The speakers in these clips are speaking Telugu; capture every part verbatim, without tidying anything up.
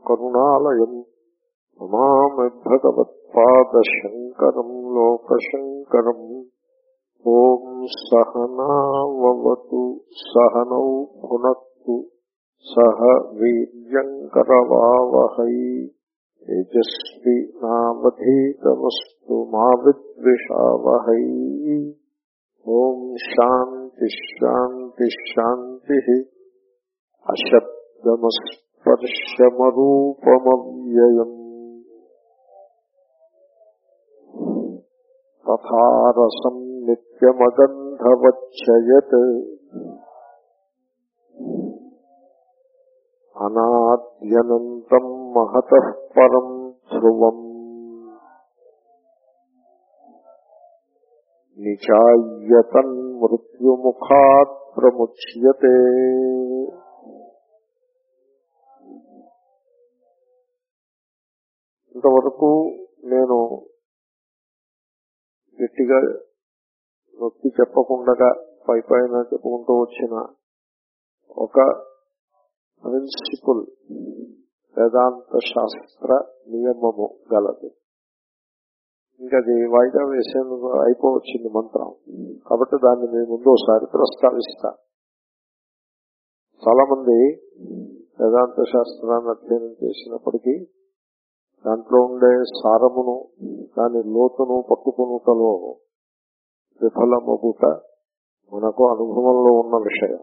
కరుణాలయం నమామి భగవత్పాదశంకరం లోకశంకరం. ఓం సహనావతు సహనౌ భునక్తు సహ వీర్యంకరవావహై తేజస్వి నావధీతమస్తు మా విద్విషావహై. ఓం శాంతి శాంతి శాంతి. అశబ్దమస్పర్శమరూపమవ్యయం తథారసం నిత్యమగంధవచ్చయత్ అనాద్యనంతం మహతః పరం ధ్రువం నిచాయ్యతన్ మృత్యుముఖాత్ ప్రముచ్యతే. ఇంతవరకు నేను గట్టిగా నొక్కి చెప్పకుండా పై పైన చెప్పుకుంటూ వచ్చిన ఒక ప్రిన్సిపుల్ వేదాంత శాస్త్ర నియమము గలదు. ఇంకా అది వాయిదా వేసేందుకు అయిపోవచ్చింది మంత్రం, కాబట్టి దాన్ని మీ ముందు ఒకసారి ప్రస్తావిస్తా. చాలా మంది వేదాంత శాస్త్రాన్ని అధ్యయనం చేసినప్పటికీ దాంట్లో ఉండే సారమును దాని లోతును పట్టుకునుటలో విఫలమగుట మనకు అనుభవంలో ఉన్న విషయం.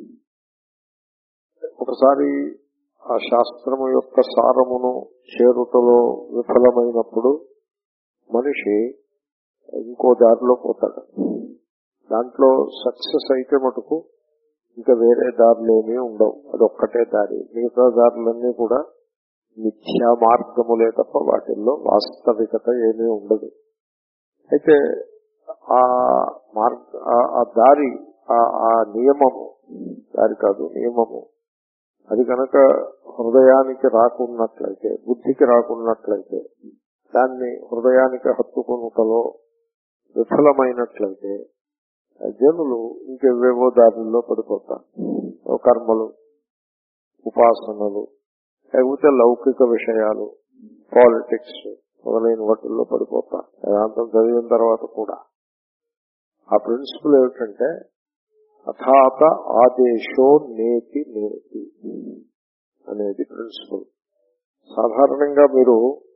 ఒకసారి ఆ శాస్త్రము యొక్క సారమును చేరుటలో విఫలమైనప్పుడు మనిషి ఇంకో దారిలో పోతాడు. దాంట్లో సక్సెస్ అయితే మటుకు ఇంకా వేరే దారులేమీ ఉండవు, అదొక్కటే దారి. మిగతా దారులన్నీ కూడా మిథ్యా మార్గములే తప్ప వాటిల్లో వాస్తవికత ఏమీ ఉండదు. అయితే ఆ మార్గ ఆ దారి ఆ నియమము, దారి కాదు నియమము, అది కనుక హృదయానికి రాకున్నట్లయితే, బుద్ధికి రాకున్నట్లయితే, దాన్ని హృదయానికి హత్తుకొనుటలో విఫలమైనట్లయితే జనులు ఇంకెవేవో దారుల్లో పడిపోతారు. కర్మలు, ఉపాసనలు, లేకపోతే లౌకిక విషయాలు, పాలిటిక్స్ మొదలైన వాటిల్లో పడిపోతారు వేదాంతం చదివిన తర్వాత కూడా. ఆ ప్రిన్సిపల్ ఏమిటంటే అథాత ఆదేశో నేతి నేతి అనేది ప్రిన్సిపల్. సాధారణంగా మీరు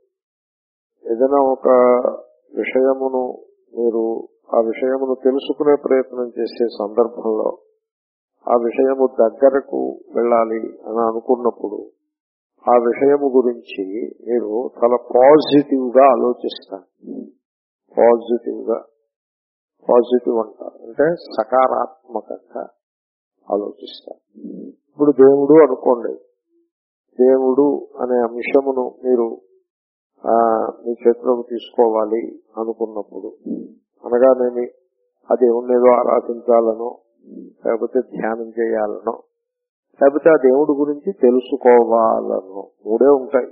ఏదైనా ఒక విషయమును మీరు ఆ విషయమును తెలుసుకునే ప్రయత్నం చేసే సందర్భంలో ఆ విషయము దగ్గరకు వెళ్ళాలి అని అనుకున్నప్పుడు ఆ విషయము గురించి మీరు చాలా పాజిటివ్ గా ఆలోచిస్తారు. పాజిటివ్ గా పాజిటివ్ అంటారు అంటే సకారాత్మకంగా ఆలోచిస్తారు. ఇప్పుడు దేవుడు అనుకోండి, దేవుడు అనే అంశమును మీరు మీ చేతిలోకి తీసుకోవాలి అనుకున్నప్పుడు, అనగానేమి ఆ దేవుణ్ణి ఏదో ఆరాధించాలనో, లేకపోతే ధ్యానం చేయాలనో, లేకపోతే ఆ దేవుడి గురించి తెలుసుకోవాలనో, మూడే ఉంటాయి.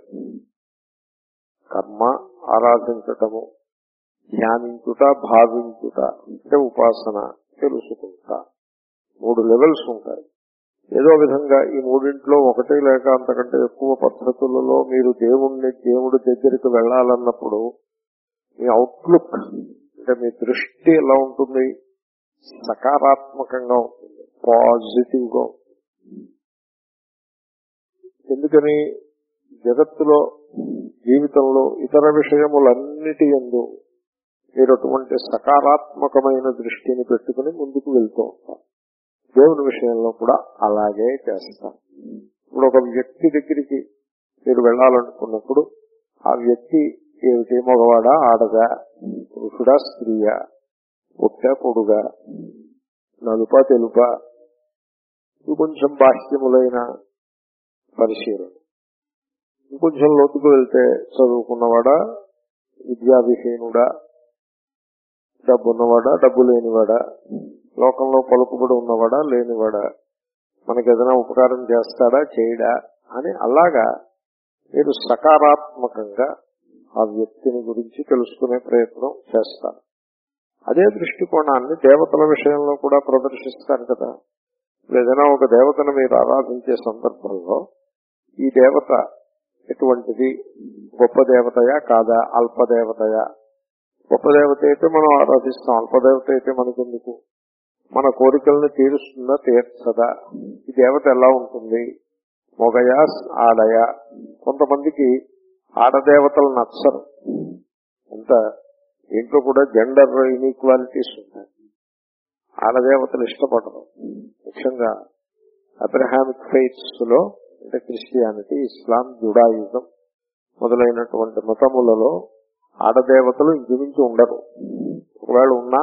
కర్మ, ఆరాధించటము, ధ్యానించుట, భావించుట అంటే ఉపాసన, తెలుసుకుంటా, మూడు లెవెల్స్ ఉంటాయి. ఏదో విధంగా ఈ మూడింట్లో ఒకటి లేక అంతకంటే ఎక్కువ పద్ధతులలో మీరు దేవుణ్ణి దేవుడి దగ్గరికి వెళ్లాలన్నప్పుడు మీ అవుట్లుక్ అంటే మీ దృష్టి ఎలా ఉంటుంది? సకారాత్మకంగా ఉంటుంది, పాజిటివ్ గా ఉంటుంది. ఎందుకని? జగత్తులో, జీవితంలో ఇతర విషయములన్నిటి యందు మీరు అటువంటి సకారాత్మకమైన దృష్టిని పెట్టుకుని ముందుకు వెళ్తూ ఉంటారు. దేవుని విషయంలో కూడా అలాగే చేస్తారు. ఇప్పుడు ఒక వ్యక్తి దగ్గరికి మీరు వెళ్లాలనుకున్నప్పుడు ఆ వ్యక్తి ఏమిటి, మగవాడా, ఆడగా, పురుషుడా, స్త్రీయా, పొట్ట, పొడుగా, నలుపా, తెలుపా, ఇంకొంచెం బాహ్యములైన పరిశీలన. ఇంకొంచెం లోతుకు వెళ్తే చదువుకున్నవాడా, విద్యావిహీనుడా, డబ్బున్నవాడా, డబ్బు లేనివాడా, లోకంలో పలుకుబడి ఉన్నవాడా, లేనివాడా, మనకి ఏదైనా ఉపకారం చేస్తాడా, చేయడా అని అలాగా మీరు సకారాత్మకంగా ఆ వ్యక్తిని గురించి తెలుసుకునే ప్రయత్నం చేస్తారు. అదే దృష్టికోణాన్ని దేవతల విషయంలో కూడా ప్రదర్శిస్తారు కదా. ఏదైనా ఒక దేవతను మీరు ఆరాధించే సందర్భంలో ఈ దేవత ఎటువంటిది, గొప్ప దేవతయా కాదా, అల్పదేవతయా? గొప్ప దేవత అయితే మనం ఆరాధిస్తాం, అల్పదేవత అయితే మనకెందుకు? మన కోరికలను తీరుస్తుందా తీర్చదా? ఈ దేవత ఎలా ఉంటుంది, మొగయా ఆడయా? కొంతమందికి ఆడదేవతలు నచ్చరు. అంత ఇంట్లో కూడా జెండర్ ఇన్ఈక్వాలిటీస్ ఉంటాయి. ఆడదేవతలు ఇష్టపడరు. ముఖ్యంగా అబ్రహామిక్ ఫెయిత్స్ లో, అంటే క్రిస్టియానిటీ, ఇస్లాం, జుడాయిజం మొదలైనటువంటి మతములలో ఆడదేవతలు ఇంచుమించు ఉండరు. ఒకవేళ ఉన్నా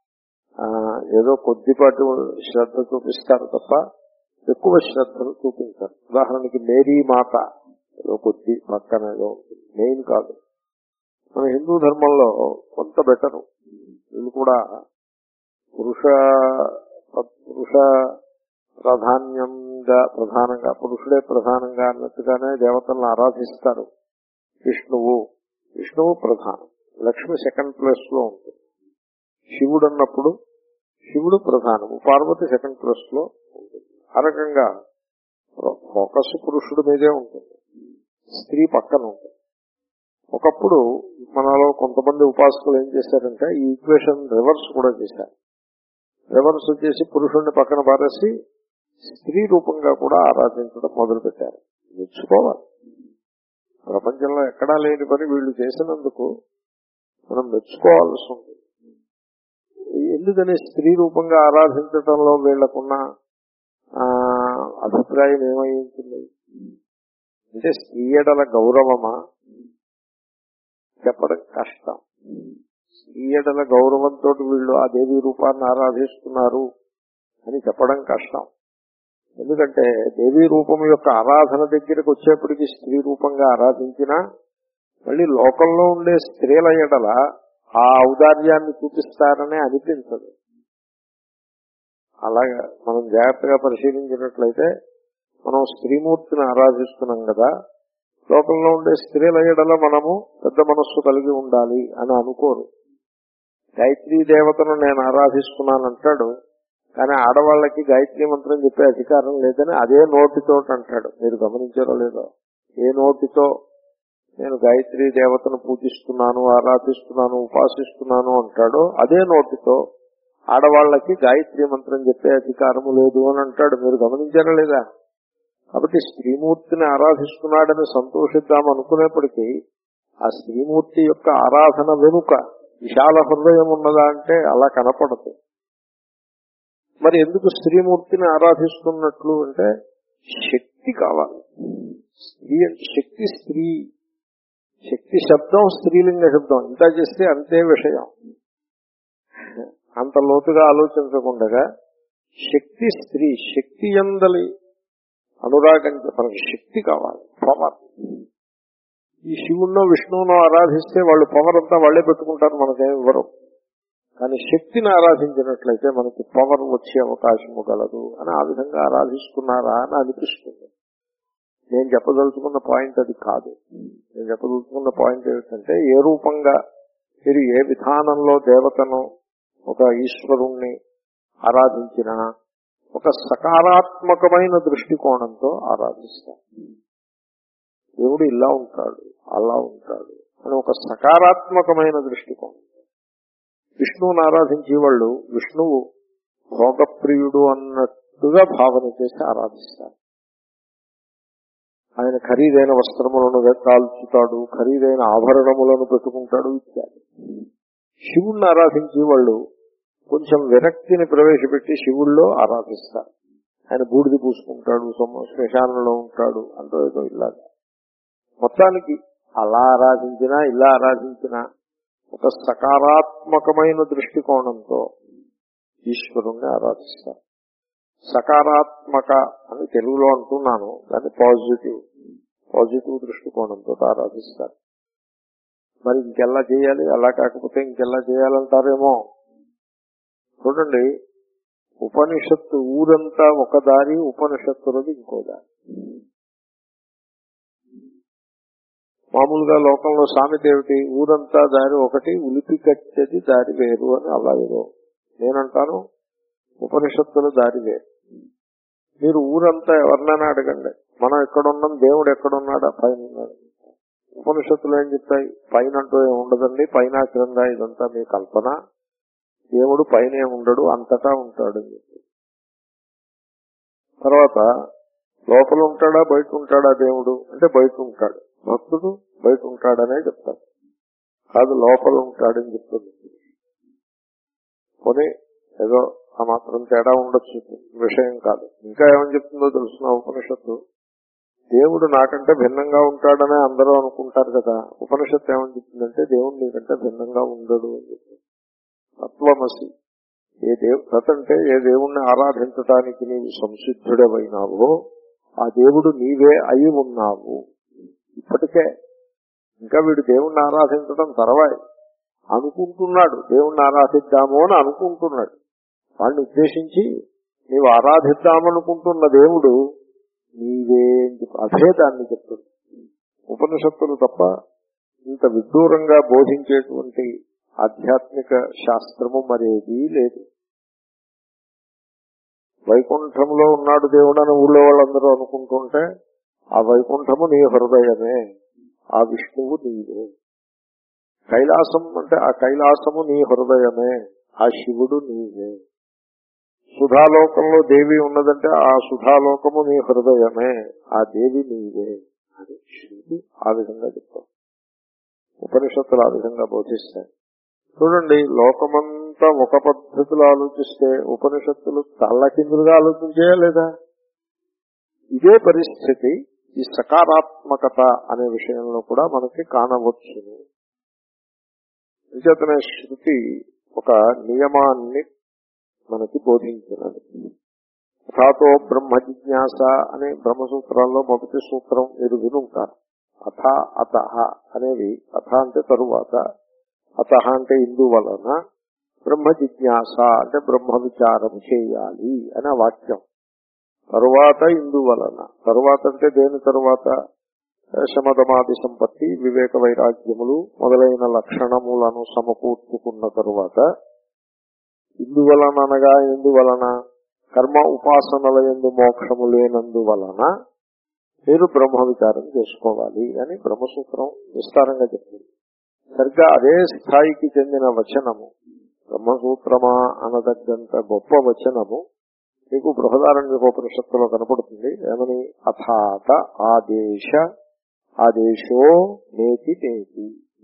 ఏదో కొద్దిపాటి శ్రద్ధ చూపిస్తారు తప్ప ఎక్కువ శ్రద్ధలు చూపించారు. ఉదాహరణకి మేరీ మాత ఏదో కొద్ది పక్కన ఏదో మెయిన్ కాదు. మన హిందూ ధర్మంలో కొంత బెటరు. వీళ్ళు కూడా పురుష పురుష ప్రాధాన్యంగా ప్రధానంగా పురుషుడే ప్రధానంగా అన్నట్టుగానే దేవతలను ఆరాధిస్తారు. విష్ణువు విష్ణువు ప్రధానం, లక్ష్మి సెకండ్ ప్లేస్ లో ఉంటుంది. శివుడు అన్నప్పుడు శివుడు ప్రధానము, పార్వతి సెకండ్ ప్లేస్ లో ఉంటుంది. ఆ రకంగా ఫోకస్ పురుషుడి మీదే ఉంటుంది, స్త్రీ పక్కన ఉంటుంది. ఒకప్పుడు మనలో కొంతమంది ఉపాసకులు ఏం చేశారంటే ఈ ఈక్వేషన్ రివర్స్ కూడా చేశారు. రివర్స్ చేసి పురుషుడిని పక్కన పారేసి స్త్రీ రూపంగా కూడా ఆరాధించడం మొదలు పెట్టారు. మెచ్చుకోవాలి. ప్రపంచంలో ఎక్కడా లేని పని వీళ్ళు చేసినందుకు మనం మెచ్చుకోవాల్సి ఉంటుంది. ఎందుకని స్త్రీ రూపంగా ఆరాధించడంలో వీళ్లకున్న అభిప్రాయం ఏమై ఉంటుంది అంటే స్త్రీ ఎడల గౌరవమా చెప్పడం కష్టం. స్త్రీ ఎడల గౌరవంతో వీళ్ళు ఆ దేవీ రూపాన్ని ఆరాధిస్తున్నారు అని చెప్పడం కష్టం. ఎందుకంటే దేవీ రూపం యొక్క ఆరాధన దగ్గరకు వచ్చేప్పటికీ స్త్రీ రూపంగా ఆరాధించినా మళ్ళీ లోకంలో ఉండే స్త్రీల ఎడల ఆ ఔదార్యాన్ని చూపిస్తారనే అనిపించదు. అలాగా మనం జాగ్రత్తగా పరిశీలించినట్లయితే మనం స్త్రీమూర్తిని ఆరాధిస్తున్నాం కదా, లోకంలో ఉండే స్త్రీల ఎడల మనము పెద్ద మనస్సు కలిగి ఉండాలి అని అనుకోరు. గాయత్రీ దేవతను నేను ఆరాధిస్తున్నానంటాడు, కానీ ఆడవాళ్లకి గాయత్రీ మంత్రం చెప్పే అధికారం లేదని అదే నోటితో అంటాడు. మీరు గమనించారో లేదో? ఏ నోటితో నేను గాయత్రీ దేవతను పూజిస్తున్నాను, ఆరాధిస్తున్నాను, ఉపాసిస్తున్నాను అంటాడో అదే నోటితో ఆడవాళ్లకి గాయత్రీ మంత్రం చెప్పే అధికారము లేదు అని అంటాడు. మీరు గమనించారా లేదా? కాబట్టి స్త్రీమూర్తిని ఆరాధిస్తున్నాడని సంతోషిద్దాం అనుకునేప్పటికీ ఆ స్త్రీమూర్తి యొక్క ఆరాధన వెనుక విశాల హృదయం ఉన్నదా అంటే అలా కనపడదు. మరి ఎందుకు స్త్రీమూర్తిని ఆరాధిస్తున్నట్లు అంటే శక్తి కావాలి. స్త్రీ శక్తి స్త్రీ శక్తి శబ్దం స్త్రీలింగ శబ్దం, ఇంత చేస్తే అంతే విషయం. అంత లోతుగా ఆలోచించకుండా శక్తి స్త్రీ, శక్తి యందలి అనురాగం, మనకి శక్తి కావాలి, పవర్. ఈ శివుణ్ణో విష్ణువునో ఆరాధిస్తే వాళ్ళు పవర్ అంతా వాళ్లే పెట్టుకుంటారు, మనకేం ఇవ్వరు. కానీ శక్తిని ఆరాధించినట్లయితే మనకి పవర్ వచ్చే అవకాశము గలదు అని ఆ విధంగా ఆరాధిస్తున్నారా అని అనిపిస్తుంది. నేను చెప్పదలుచుకున్న పాయింట్ అది కాదు. నేను చెప్పదలుచుకున్న పాయింట్ ఏమిటంటే ఏ రూపంగా మీరు ఏ విధానంలో దేవతను ఒక ఈశ్వరుణ్ణి ఆరాధించినా ఒక సకారాత్మకమైన దృష్టికోణంతో ఆరాధిస్తారు. దేవుడు ఇలా ఉంటాడు, అలా ఉంటాడు అని ఒక సకారాత్మకమైన దృష్టికోణం. విష్ణువుని ఆరాధించే వాళ్ళు విష్ణువు భోగప్రియుడు అన్నట్టుగా భావన చేసి ఆరాధిస్తారు. ఆయన ఖరీదైన వస్త్రములను కాల్చుతాడు, ఖరీదైన ఆభరణములను పెట్టుకుంటాడు ఇత్యాది. శివుణ్ణి ఆరాధించే వాళ్ళు కొంచెం విరక్తిని ప్రవేశపెట్టి శివుల్లో ఆరాధిస్తారు. ఆయన బూడిది పూసుకుంటాడు, శ్మశానంలో ఉంటాడు అంటూ ఏదో ఇలాగా. మొత్తానికి అలా ఆరాధించినా ఇలా ఆరాధించినా ఒక సకారాత్మకమైన దృష్టికోణంతో ఈశ్వరుణ్ణి ఆరాధిస్తారు. సకారాత్మక అని తెలుగులో అంటున్నాను, దాన్ని పాజిటివ్ పాజిటివ్ దృష్టికోణంతో ఆరాధిస్తారు. మరి ఇంకెలా చేయాలి, అలా కాకపోతే ఇంకెలా చేయాలంటారేమో. చూడండి, ఉపనిషత్తు ఊరంతా ఒక దారి, ఉపనిషత్తులది ఇంకో దారి. మామూలుగా లోకంలో సామెత ఏమిటి, ఊరంతా దారి ఒకటి, ఉలిపి కట్టేది దారి వేరు అని. అలాగేదో నేనంటాను, ఉపనిషత్తుల దారి వేరు. మీరు ఊరంతా ఎవరినైనా అడగండి, మనం ఎక్కడున్నాం, దేవుడు ఎక్కడున్నాడా? పైన ఉన్నాడు. ఉపనిషత్తులు ఏం చెప్తాయి? పైన అంటూ ఏమి ఉండదండి, పైన క్రింద ఇదంతా మీ కల్పన, దేవుడు పైన ఉండడు, అంతటా ఉంటాడు. తర్వాత లోపల ఉంటాడా బయట ఉంటాడా దేవుడు అంటే బయట ఉంటాడు. భక్తుడు బయట ఉంటాడనే చెప్తాడు, కాదు లోపల ఉంటాడని చెప్తుంది. కొని ఏదో ఆ మాత్రం తేడా ఉండొచ్చు, విషయం కాదు. ఇంకా ఏమని చెప్తుందో తెలుసున్న ఉపనిషత్తు, దేవుడు నాకంటే భిన్నంగా ఉంటాడనే అందరూ అనుకుంటారు కదా. ఉపనిషత్తు ఏమని చెప్తుందంటే దేవుడు నీకంటే భిన్నంగా ఉండడు అని చెప్తుంది. తత్వమసి, ఏ దేవు తతంటే ఏ దేవుణ్ణి ఆరాధించటానికి నీవు సంసిద్ధుడవైనావో ఆ దేవుడు నీవే అయి ఉన్నావు ఇప్పటికే. ఇంకా వీడు దేవుణ్ణి ఆరాధించడం తర్వాయి అనుకుంటున్నాడు, దేవుణ్ణి ఆరాధిద్దాము అని అనుకుంటున్నాడు. వాడిని ఉద్దేశించి నీవు ఆరాధిద్దామనుకుంటున్న దేవుడు నీవే అభేదాన్ని చెప్తుంది ఉపనిషత్తులు తప్ప. ఇంత విదూరంగా బోధించేటువంటి ఆధ్యాత్మిక శాస్త్రము మరేదీ లేదు. వైకుంఠంలో ఉన్నాడు దేవుడు అని ఊళ్ళో వాళ్ళందరూ అనుకుంటుంటే ఆ వైకుంఠము నీ హృదయమే, ఆ విష్ణువు నీవే. కైలాసం అంటే ఆ కైలాసము నీ హృదయమే, ఆ శివుడు నీవే. సుధాలోకంలో దేవి ఉన్నదంటే ఆ సుధాలోకము నీ హృదయమే, ఆ దేవి నీవే అని శివుడు ఆ విధంగా చెప్తాం. ఉపనిషత్తులు ఆ విధంగా బోధిస్తాయి. చూడండి, లోకమంతా ఒక పద్ధతిలో ఆలోచిస్తే ఉపనిషత్తులు తల్లకిందులుగా ఆలోచించేయా లేదా? ఇదే పరిస్థితి ఈ సకారాత్మకత అనే విషయంలో కూడా మనకి కానవచ్చును. నిజతనే శృతి ఒక నియమాన్ని మనకి బోధించినది. అథాతో బ్రహ్మ జిజ్ఞాస అనే బ్రహ్మసూత్రాల్లో మొదటి సూత్రం మీరు వినుంటారు. అథ అతః అనేవి, అథ అంటే తరువాత, అతః అంటే ఇందువలన, బ్రహ్మ జిజ్ఞాస అంటే బ్రహ్మ విచారం చేయాలి అనే వాక్యం. తరువాత ఇందువలన, తరువాత అంటే దేని తరువాత? శమదమాది సంపత్తి, వివేక వైరాగ్యములు మొదలైన లక్షణములను సమకూర్చుకున్న తరువాత, ఇందువలన అనగా ఎందువలన? కర్మ ఉపాసనల యందు మోక్షము లేనందువలన మీరు బ్రహ్మ విచారం చేసుకోవాలి అని బ్రహ్మసూత్రం విస్తారంగా చెప్తుంది. సరిగ్గా అదే స్థాయికి చెందిన వచనము, బ్రహ్మసూత్రమా అనదగ్గంత గొప్ప వచనము మీకు బృహదారణ్యోపనిషత్తులో కనపడుతుంది. ఏమని? అథాత ఆదేశ ఆదేశో నేతి నేతి.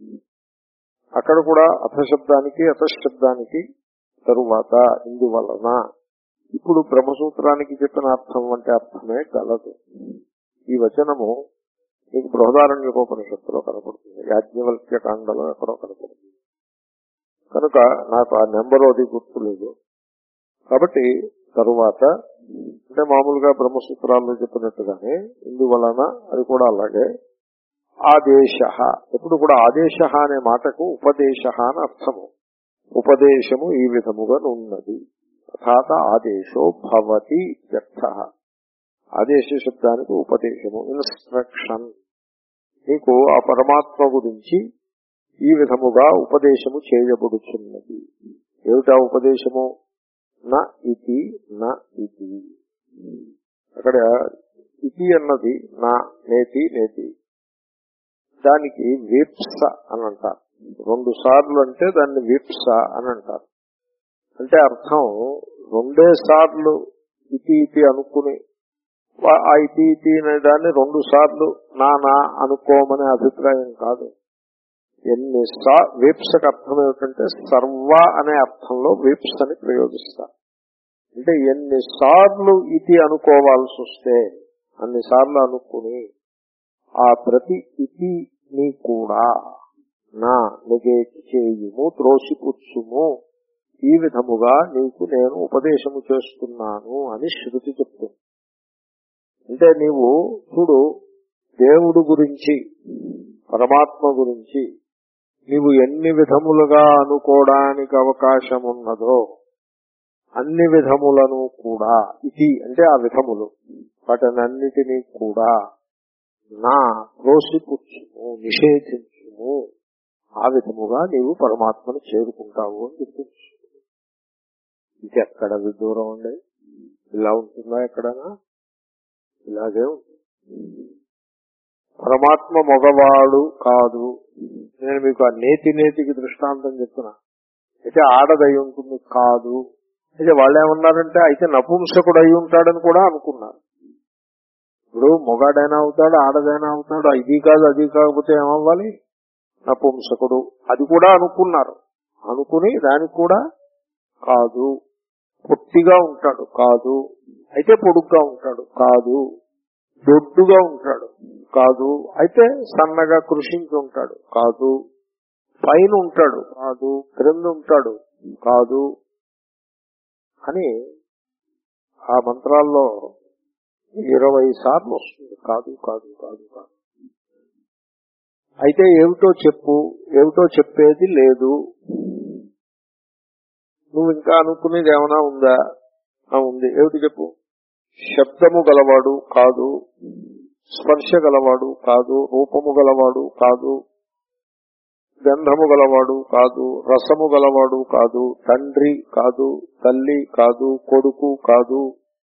అక్కడ కూడా అథ శబ్దానికి అతశబ్దానికి తరువాత ఇందువలన. ఇప్పుడు బ్రహ్మసూత్రానికి చెప్పిన అర్థం అంటే అర్థమే కలదు. ఈ వచనము మీకు బృహదారణ్యోపనిషత్తులో కనపడుతుంది, యాజ్ఞవల్క్య కాండలో ఎక్కడో కనపడుతుంది. కనుక నాకు ఆ నెంబరు అది గుర్తులేదు. కాబట్టి తరువాత అంటే మామూలుగా బ్రహ్మసూత్రాల్లో చెప్పినట్టుగానే ఇందువలన అది కూడా అలాగే. ఆదేశ, ఎప్పుడు కూడా ఆదేశ అనే మాటకు ఉపదేశ అని అర్థము. ఉపదేశము ఈ విధముగా ఉన్నది. తథాత ఆదేశో భవతి వ్యర్థ. ఆదేశ శబ్దానికి ఉపదేశము, ఇన్స్ట్రక్షన్. నీకు ఆ పరమాత్మ గురించి ఈ విధముగా ఉపదేశము చేయబడుచున్నది. ఏమిటా ఉపదేశము? నా ఇతి నా ఇతి. అక్కడ ఇతి అన్నది నా, నేతి నేతి, దానికి వీప్స అని అంటారు. రెండు సార్లు అంటే దాన్ని వీప్స అని అంటారు. అంటే అర్థం రెండే సార్లు ఇతి ఇతి అనుకుని ఆ ఇతి ఇతి అనే దాన్ని రెండు సార్లు నా నా అనుకోమనే అభిప్రాయం కాదు. ఎన్నిసా వీప్సకు అర్థం ఏమిటంటే సర్వ అనే అర్థంలో వీప్స్ అని ప్రయోగిస్తారు. అంటే ఎన్నిసార్లు ఇది అనుకోవాల్సి వస్తే అన్నిసార్లు అనుకుని ఆ ప్రతి ఇతిని కూడా నా నెగేట్ చేయుము, త్రోసిపుచ్చుము, ఈ విధముగా నీకు నేను ఉపదేశము చేస్తున్నాను అని శృతి చెప్తుంది. అంటే నీవు చూడు, దేవుడు గురించి, పరమాత్మ గురించి నీవు ఎన్ని విధములుగా అనుకోవడానికి అవకాశం ఉన్నదో అన్ని విధములను కూడా, ఇది అంటే ఆ విధములు, వాటన్నిటినీ కూడా నా త్రోసిపుచ్చుము, నిషేధించుము, ఆ విధముగా నీవు పరమాత్మను చేరుకుంటావు అని చెప్తుంది. ఇది ఎక్కడ విదూరం ఉండే? ఇలా ఉంటుందా ఎక్కడైనా? ఇలాగే ఉంటుంది. పరమాత్మ మగవాడు కాదు. నేను మీకు ఆ నేతి నేతికి దృష్టాంతం చెప్తున్నా. అయితే ఆడదై ఉంటుంది కాదు. అయితే వాళ్ళు ఏమన్నారంటే అయితే నపుంసకుడు అయి ఉంటాడని కూడా అనుకున్నారు. ఇప్పుడు మొగాడైనా అవుతాడు, ఆడదైనా అవుతాడు, ఇది కాదు అది కాకపోతే ఏమవ్వాలి, నపుంసకుడు. అది కూడా అనుకున్నారు. అనుకుని దానికి కూడా కాదు. పొట్టిగా ఉంటాడు కాదు. అయితే పొడుగ్గా ఉంటాడు కాదు. దొడ్డుగా ఉంటాడు కాదు. అయితే సన్నగా కృషించి ఉంటాడు కాదు. పైన ఉంటాడు కాదు. క్రింద ఉంటాడు కాదు అని ఆ మంత్రాల్లో ఇరవై సార్లు వస్తుంది కాదు కాదు కాదు కాదు. అయితే ఏమిటో చెప్పు, ఏమిటో చెప్పేది లేదు. నువ్వు ఇంకా అనుకునేది ఏమైనా ఉందా? ఉంది. ఏమిటి చెప్పు. శబ్దము గలవాడు కాదు, స్పర్శ గలవాడు కాదు, రూపము గలవాడు కాదు, గంధము గలవాడు కాదు, రసము గలవాడు కాదు, తండ్రి కాదు, తల్లి కాదు, కొడుకు కాదు.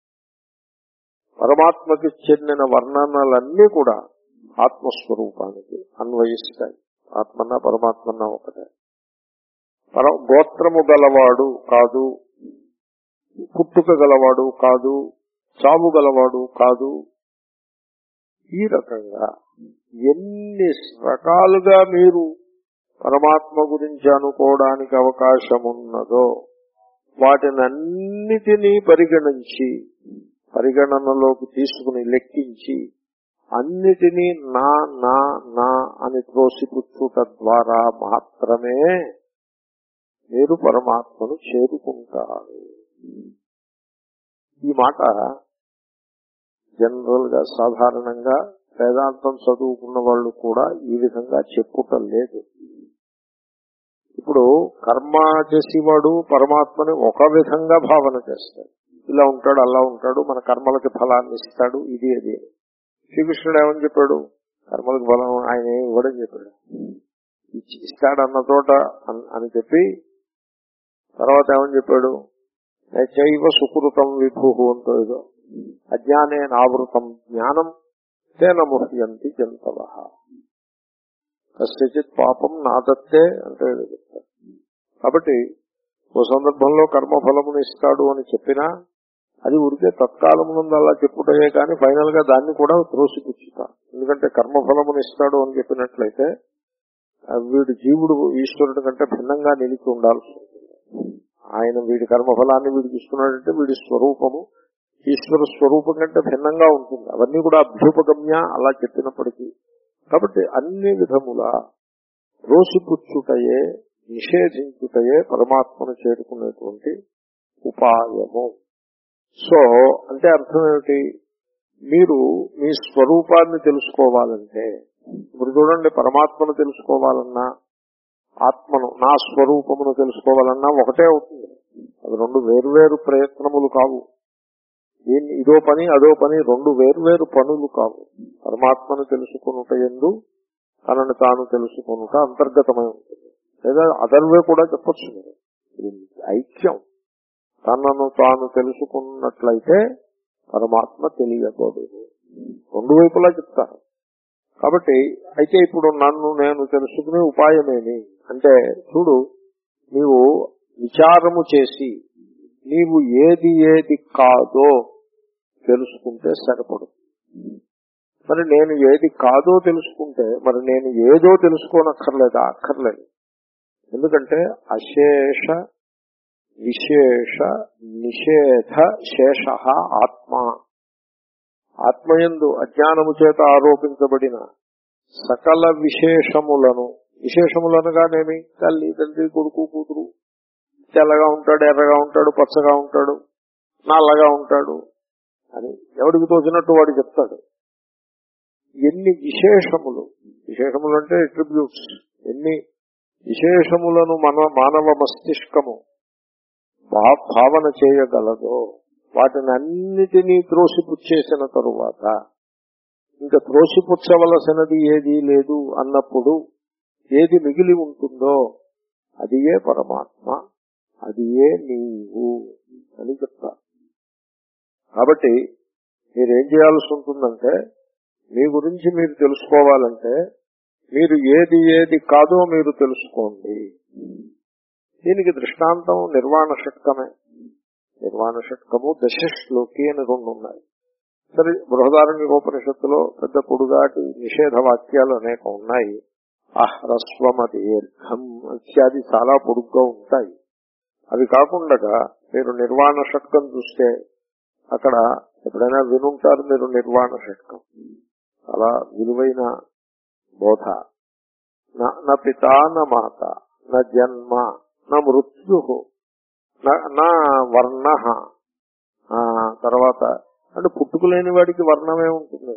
పరమాత్మకి చెందిన వర్ణనలన్నీ కూడా ఆత్మస్వరూపానికి అన్వయిస్తాయి. ఆత్మన్న పరమాత్మన్న ఒకటే. పర గోత్రము గలవాడు కాదు, పుట్టుక గలవాడు కాదు, చావు గలవాడు కాదు. ఈ రకంగా ఎన్ని రకాలుగా మీరు పరమాత్మ గురించి అనుకోవడానికి అవకాశమున్నదో వాటినన్నిటినీ పరిగణించి పరిగణనలోకి తీసుకుని లెక్కించి అన్నిటినీ నా నా నా అని త్రోసిపుచ్చుట ద్వారా మాత్రమే మీరు పరమాత్మను చేరుకుంటారు. ఈ మాట జనరల్ గా సాధారణంగా వేదాంతం చదువుకున్న వాళ్ళు కూడా ఈ విధంగా చెప్పుటం లేదు. ఇప్పుడు కర్మ చేసేవాడు పరమాత్మని ఒక విధంగా భావన చేస్తాడు. ఇలా ఉంటాడు, అలా ఉంటాడు, మన కర్మలకి ఫలాన్ని ఇస్తాడు, ఇది అది. శ్రీకృష్ణుడు ఏమని చెప్పాడు? కర్మలకు ఫలం ఆయన ఇవ్వడని చెప్పాడు. ఇస్తాడు అన్న చోట అని చెప్పి తర్వాత ఏమని చెప్పాడు? చైవ సుకృతం విభు అంటూ ఏదో అజ్ఞానే నావృతం జ్ఞానం తేన ముహ్యంతి జంతవ కశ్చిత్ పాపం నాదత్తే అంటే చెప్తారు. కాబట్టి ఓ సందర్భంలో కర్మఫలమును ఇస్తాడు అని చెప్పినా అది ఉరికే తత్కాలమునందు అలా చెప్పుటయే కానీ ఫైనల్ గా దాన్ని కూడా త్రోసిపుచ్చుతారు. ఎందుకంటే కర్మఫలమును ఇస్తాడు అని చెప్పినట్లయితే వీడు జీవుడు ఈశ్వరుడి కంటే భిన్నంగా నిలిచి ఉండాల్సి ఉంటుంది. ఆయన వీడి కర్మఫలాన్ని వీడికి ఇస్తున్నాడంటే వీడి స్వరూపము ఈశ్వర స్వరూపం కంటే భిన్నంగా ఉంటుంది. అవన్నీ కూడా అభ్యుపగమ్య అలా చెప్పినప్పటికీ. కాబట్టి అన్ని విధముల రోసిపుచ్చుటయే నిషేధించుటయే పరమాత్మను చేరుకునేటువంటి ఉపాయము. సో అంటే అర్థం ఏమిటి? మీరు మీ స్వరూపాన్ని తెలుసుకోవాలంటే ఇప్పుడు చూడండి, పరమాత్మను తెలుసుకోవాలన్నా ఆత్మను నా స్వరూపమును తెలుసుకోవాలన్నా ఒకటే అవుతుంది. అది రెండు వేర్వేరు ప్రయత్నములు కావు. దీన్ని ఇదో పని అదో పని రెండు వేర్వేరు పనులు కావు. పరమాత్మను తెలుసుకొనుట యందు తనను తాను తెలుసుకొనుట అంతర్గతమై ఉంటుంది. లేదా అదర్వే కూడా చెప్పొచ్చు. మీరు ఐక్యం. తనను తాను తెలుసుకున్నట్లయితే పరమాత్మ తెలియకూడదు. రెండు వైపులా చెప్తారు. కాబట్టి అయితే ఇప్పుడు నన్ను నేను తెలుసుకునే ఉపాయమేమి అంటే, చూడు, నీవు విచారము చేసి నీవు ఏది ఏది కాదో తెలుసుకుంటే సరిపడు. మరి నేను ఏది కాదో తెలుసుకుంటే మరి నేను ఏదో తెలుసుకోనక్కర్లేదా? అక్కర్లేదు. ఎందుకంటే అశేష విశేష నిషేధ శేష ఆత్మ. ఆత్మయందు అజ్ఞానము చేత ఆరోపించబడిన సకల విశేషములను, విశేషములనగానేమి? తల్లి, తండ్రి, కొడుకు, కూతురు, తెల్లగా ఉంటాడు, ఎర్రగా ఉంటాడు, పచ్చగా ఉంటాడు, నల్లగా ఉంటాడు అని ఎవడికి తోచినట్టు వాడు చెప్తాడు. ఎన్ని విశేషములు, విశేషములు అంటే అట్రిబ్యూట్స్, ఎన్ని విశేషములను మన మానవ మస్తిష్కము భావన చేయగలదో వాటిని అన్నిటినీ త్రోసిపుచ్చేసిన తరువాత ఇంకా త్రోసిపుచ్చవలసినది ఏదీ లేదు అన్నప్పుడు ఏది మిగిలి ఉంటుందో అది ఏ పరమాత్మ, అది ఏ నీవు అని చెప్తారు. కాబట్టి మీరేం చేయాల్సి ఉంటుందంటే మీ గురించి మీరు తెలుసుకోవాలంటే మీరు ఏది ఏది కాదో మీరు తెలుసుకోండి. దీనికి దృష్టాంతం నిర్వాణ షట్కమే. నిర్వాణ షట్కము దశ శ్లోకి అని రెండు ఉన్నాయి. సరే, బృహదారణ్యకోపనిషత్తులో పెద్ద పొడుగాటి నిషేధ వాక్యాలు అనేక ఉన్నాయి. అహ్రస్వమదీర్ఘం ఇత్యాది చాలా పొడుగ్గా ఉంటాయి. అవి కాకుండా మీరు నిర్వాణ షట్కం చూస్తే అక్కడ ఎప్పుడైనా వినుంటారు మీరు. నిర్వాణ షట్కం చాలా విలువైన బోధ. నా పితా నా మాత నా జన్మ నా మృత్యు నా వర్ణ. తర్వాత అంటే పుట్టుకులేని వాడికి వర్ణమే ఉంటుంది.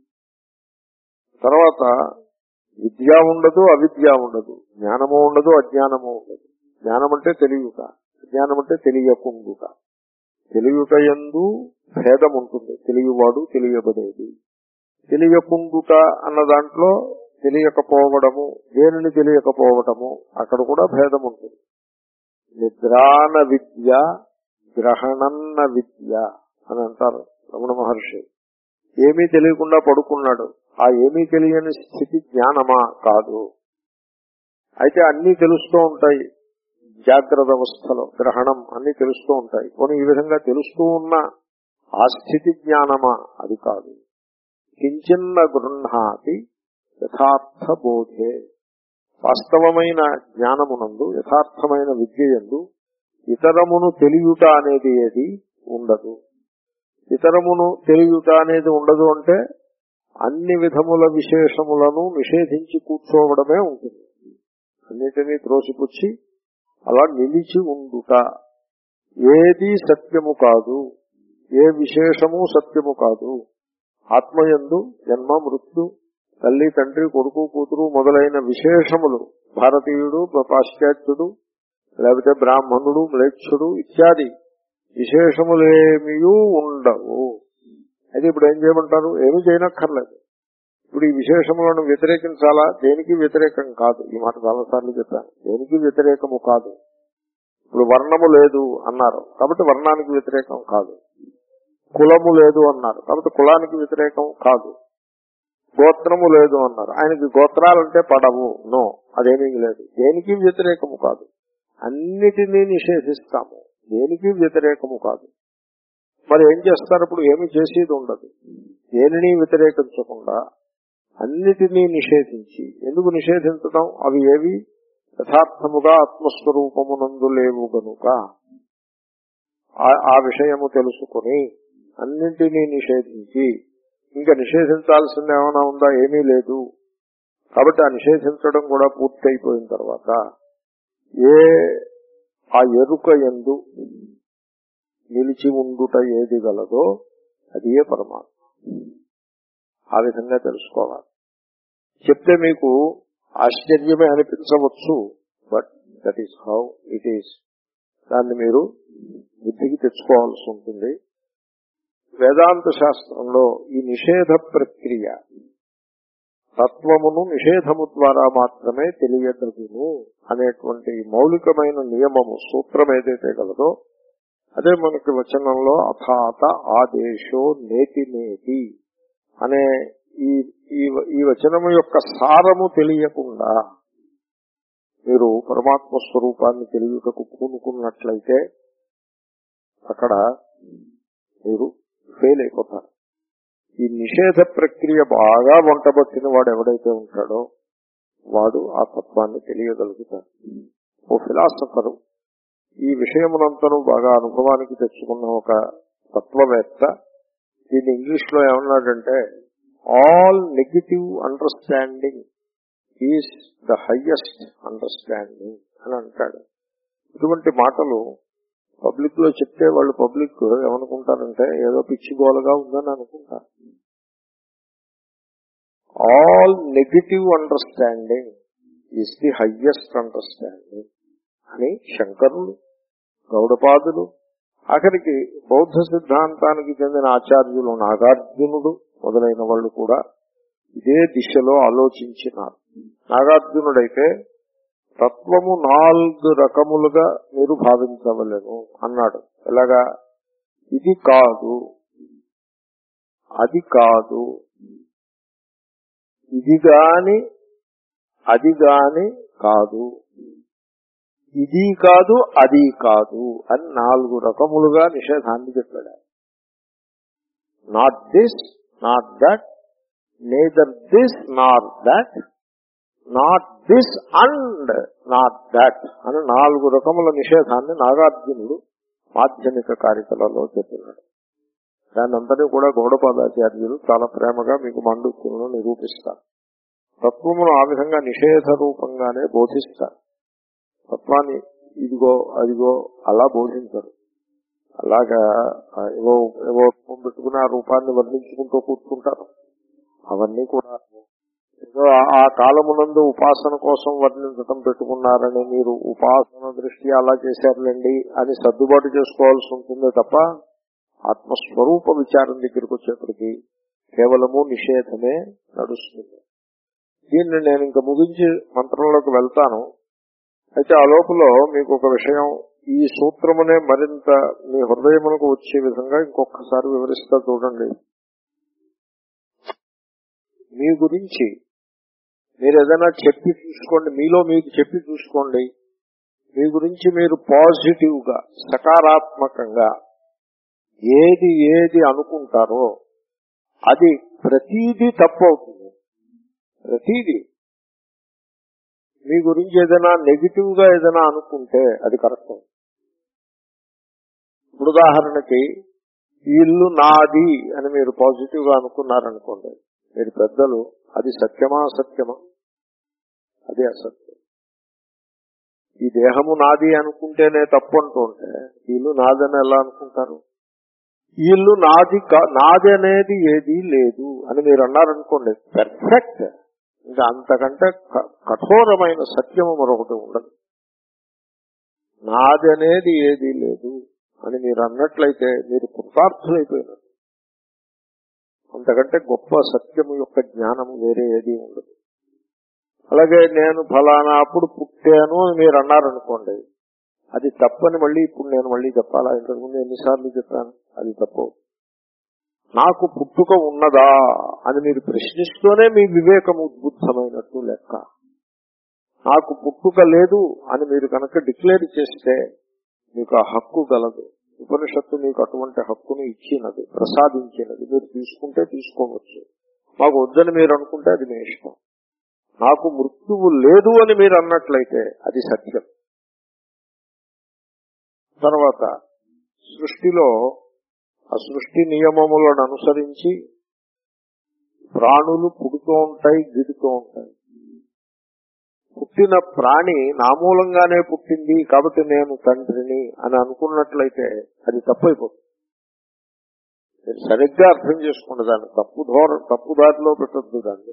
తర్వాత విద్య ఉండదు, అవిద్య ఉండదు, జ్ఞానము ఉండదు, అజ్ఞానము ఉండదు. జ్ఞానం అంటే తెలియట, అజ్ఞానం అంటే తెలియకుండుట. తెలియట యందు భేదం ఉంటుంది, తెలియవాడు తెలియబడేది. తెలియకుండుట అన్న దాంట్లో తెలియకపోవడము, దేనిని తెలియకపోవడము, అక్కడ కూడా భేదం ఉంటుంది. నిద్రాన విద్య గ్రహణన్న విద్య అని అంటారు రమణ మహర్షి. ఏమీ తెలియకుండా పడుకున్నాడు, ఆ ఏమీ తెలియని స్థితి జ్ఞానమా? కాదు. అయితే అన్నీ తెలుస్తూ ఉంటాయి జాగ్రత్త అవస్థలో, గ్రహణం అన్ని తెలుస్తూ ఉంటాయి. కొన్ని ఈ విధంగా తెలుస్తూ ఉన్న ఆ స్థితి జ్ఞానమా? అది కాదు. కించిన్న గృహాతి యథార్థ బోధే. వాస్తవమైన జ్ఞానమునందు, యథార్థమైన విద్యయందు ఇతరమును తెలియుట అనేది ఏది ఉండదు. ఇతరమును తెలియుట అనేది ఉండదు అంటే అన్ని విధముల విశేషములను నిషేధించి కూర్చోవడమే ఉంటుంది. అన్నిటినీ త్రోసిపుచ్చి అలా నిలిచి ఉండుట. ఏది సత్యము కాదు, ఏ విశేషము సత్యము కాదు. ఆత్మయందు జన్మ మృత్యు, తల్లి తండ్రి కొడుకు కూతురు మొదలైన విశేషములు, భారతీయుడు పాశ్చాత్యుడు లేకపోతే బ్రాహ్మణుడు మ్లేచ్ఛుడు ఇత్యాది విశేషములేమియూ ఉండవు. అయితే ఇప్పుడు ఏం చేయమంటారు? ఏమీ చేయనక్కర్లేదు. ఇప్పుడు ఈ విశేషములను వ్యతిరేకించాలా? దేనికి వ్యతిరేకం కాదు. ఈ మాట చాలాసార్లు చెప్పాను. దేనికి వ్యతిరేకము కాదు. ఇప్పుడు వర్ణము లేదు అన్నారు కాబట్టి వర్ణానికి వ్యతిరేకం కాదు. కులము లేదు అన్నారు కాబట్టి కులానికి వ్యతిరేకం కాదు. గోత్రము లేదు అన్నారు, ఆయనకి గోత్రాలంటే పడవు, నో, అదేమీ లేదు. దేనికి వ్యతిరేకము కాదు. అన్నిటినీ నిషేధిస్తాము, దేనికి వ్యతిరేకము కాదు. మరి ఏం చేస్తారు? ఇప్పుడు ఏమి చేసేది ఉండదు. దేనిని వ్యతిరేకించకుండా అన్నిటినీ నిషేధించి, ఎందుకు నిషేధించడం? అవి ఏవి యథార్థముగా ఆత్మస్వరూపమునందు లేవు గనుక ఆ విషయము తెలుసుకుని అన్నింటినీ నిషేధించి, ఇంకా నిషేధించాల్సింది ఏమైనా ఉందా? ఏమీ లేదు. కాబట్టి ఆ నిషేధించడం కూడా పూర్తయిపోయిన తర్వాత ఏ ఆ ఎరుక యందు నిలిచి ఉండుట ఏది గలదో అది ఏ పరమాత్మ. ఆ విధంగా తెలుసుకోవాలి. చెప్తే మీకు ఆశ్చర్యమే అనిపించవచ్చు, but that is how it is. దాన్ని మీరు బుద్ధికి తెచ్చుకోవాల్సి ఉంటుంది. వేదాంత శాస్త్రంలో ఈ నిషేధ ప్రక్రియ తత్వమును నిషేధము ద్వారా మాత్రమే తెలియదగును అనేటువంటి మౌలికమైన నియమము, సూత్రం ఏదైతే గలదో అదే మనకి వచనంలో అథాత ఆదేశో నేతి నేతి అనే ఈ ఈ వచనము యొక్క సారము తెలియకుండా మీరు పరమాత్మ స్వరూపాన్ని తెలియటకు పూనుకున్నట్లయితే అక్కడ మీరు ఫెయిల్ అయిపోతారు. ఈ నిషేధ ప్రక్రియ బాగా వంటబట్టిన వాడు ఎవడైతే ఉంటాడో వాడు ఆ తత్వాన్ని తెలియగలుగుతాడు. ఓ ఫిలాసఫరు ఈ విషయమునంతను బాగా అనుభవానికి తెచ్చుకున్న ఒక తత్వవేత్త దీన్ని ఇంగ్లీష్ లో ఏమన్నాడంటే, all negative understanding is the highest understanding అని అంటాడు. ఇటువంటి మాటలు పబ్లిక్ లో చెప్తే వాళ్ళు పబ్లిక్ ఏమనుకుంటారంటే ఏదో పిచ్చిగోలగా ఉందని అనుకుంటారు. All negative understanding is the highest understanding అని శంకరులు, గౌడపాదులు, ఆఖరికి బౌద్ధ సిద్ధాంతానికి చెందిన ఆచార్యులు నాగార్జునుడు మొదలైన వాళ్ళు కూడా ఇదే దిశలో ఆలోచించినారు. నాగార్జునుడైతే తత్వము నాలుగు రకములుగా మీరు భావించవలేను అన్నాడు. ఎలాగా? ఇది కాదు, అది కాదు, ఇది గాని అది గాని కాదు, ఇది కాదు అది కాదు అని నాలుగు రకములుగా నిషేధాన్ని చెప్పాడు. Not this, not that, neither this not that, not this and not that అని నాలుగు రకముల నిషేధాన్ని నాగార్జునుడు మాధ్యమిక కారికలలో చెప్పినాడు. దాని అంతటి కూడా గౌడపాదాచార్యులు చాలా ప్రేమగా మీకు మండుత్తులను నిరూపిస్తారు. తత్వమును ఆ విధంగా నిషేధ రూపంగానే బోధిస్తారు. తత్వాన్ని ఇదిగో అదిగో అలా బోధించరు. అలాగా ఏవో ఏవో పెట్టుకుని ఆ రూపాన్ని వర్ణించుకుంటూ కూర్చుంటారు. అవన్నీ కూడా ఏదో ఆ కాలమునందు ఉపాసన కోసం వర్ణించటం పెట్టుకున్నారని మీరు ఉపాసన దృష్ట్యా అలా చేశారులేండి అని సర్దుబాటు చేసుకోవాల్సి ఉంటుందే తప్ప ఆత్మస్వరూప విచారం దగ్గరికి వచ్చేప్పటికి కేవలము నిషేధమే నడుస్తుంది. దీన్ని నేను ఇంకా ముగించి మంత్రంలోకి వెళ్తాను. అయితే ఆ లోపల మీకు ఒక విషయం, ఈ సూత్రమునే మరింత మీ హృదయమునకు వచ్చే విధంగా ఇంకొకసారి వివరిస్తా చూడండి. మీ గురించి మీరు ఏదైనా చెప్పి చూసుకోండి, మీలో మీకు చెప్పి చూసుకోండి. మీ గురించి మీరు పాజిటివ్ గా సకారాత్మకంగా ఏది ఏది అనుకుంటారో అది ప్రతీదీ తప్పు అవుతుంది. ప్రతీదీ మీ గురించి ఏదైనా నెగిటివ్ గా ఏదైనా అనుకుంటే అది కరెక్ట్. ఇప్పుడు ఉదాహరణకి ఈ ఇల్లు నాది అని మీరు పాజిటివ్ గా అనుకున్నారనుకోండి, మీరు పెద్దలు, అది సత్యమా అసత్యమా? అది అసత్యం. ఈ దేహము నాది అనుకుంటేనే తప్పు అంటూ ఉంటే ఈ ఇల్లు నాదని ఎలా అనుకుంటారు? ఈ ఇల్లు నాది నాది అనేది ఏదీ లేదు అని మీరు అన్నారనుకోండి, పర్ఫెక్ట్. ఇంకా అంతకంటే కఠోరమైన సత్యము మరొకటి ఉండదు. నాది అనేది ఏదీ లేదు అని మీరు అన్నట్లయితే మీరు కృతార్థులైపోయినారు. అంతకంటే గొప్ప సత్యము యొక్క జ్ఞానము వేరే ఏదీ ఉండదు. అలాగే నేను ఫలానా అప్పుడు పుట్టాను అని మీరు అన్నారనుకోండి, అది తప్పని మళ్ళీ ఇప్పుడు నేను మళ్ళీ చెప్పాలా? ఇంతకుముందు ఎన్నిసార్లు చెప్పాను, అది తప్పు. నాకు పుట్టుక ఉన్నదా అని మీరు ప్రశ్నిస్తూనే మీ వివేకం ఉద్బుద్ధమైనట్టు లెక్క. నాకు పుట్టుక లేదు అని మీరు కనుక డిక్లేర్ చేస్తే మీకు ఆ హక్కు గలదు. ఉపనిషత్తు మీకు అటువంటి హక్కును ఇచ్చినది, ప్రసాదించినది. మీరు తీసుకుంటే తీసుకోవచ్చు, మాకు వద్దని మీరు అనుకుంటే అది మీ ఇష్టం. నాకు మృత్యువు లేదు అని మీరు అన్నట్లయితే అది సత్యం. తర్వాత సృష్టిలో ఆ సృష్టి నియమములను అనుసరించి ప్రాణులు పుడుతూ ఉంటాయి, గిడుతూ ఉంటాయి. పుట్టిన ప్రాణి నా మూలంగానే పుట్టింది కాబట్టి నేను తండ్రిని అని అనుకున్నట్లయితే అది తప్పైపోతుంది. మీరు సరిగ్గా అర్థం చేసుకున్న దాన్ని తప్పు ధోర తప్పు దారిలో పెట్టద్దు. దాన్ని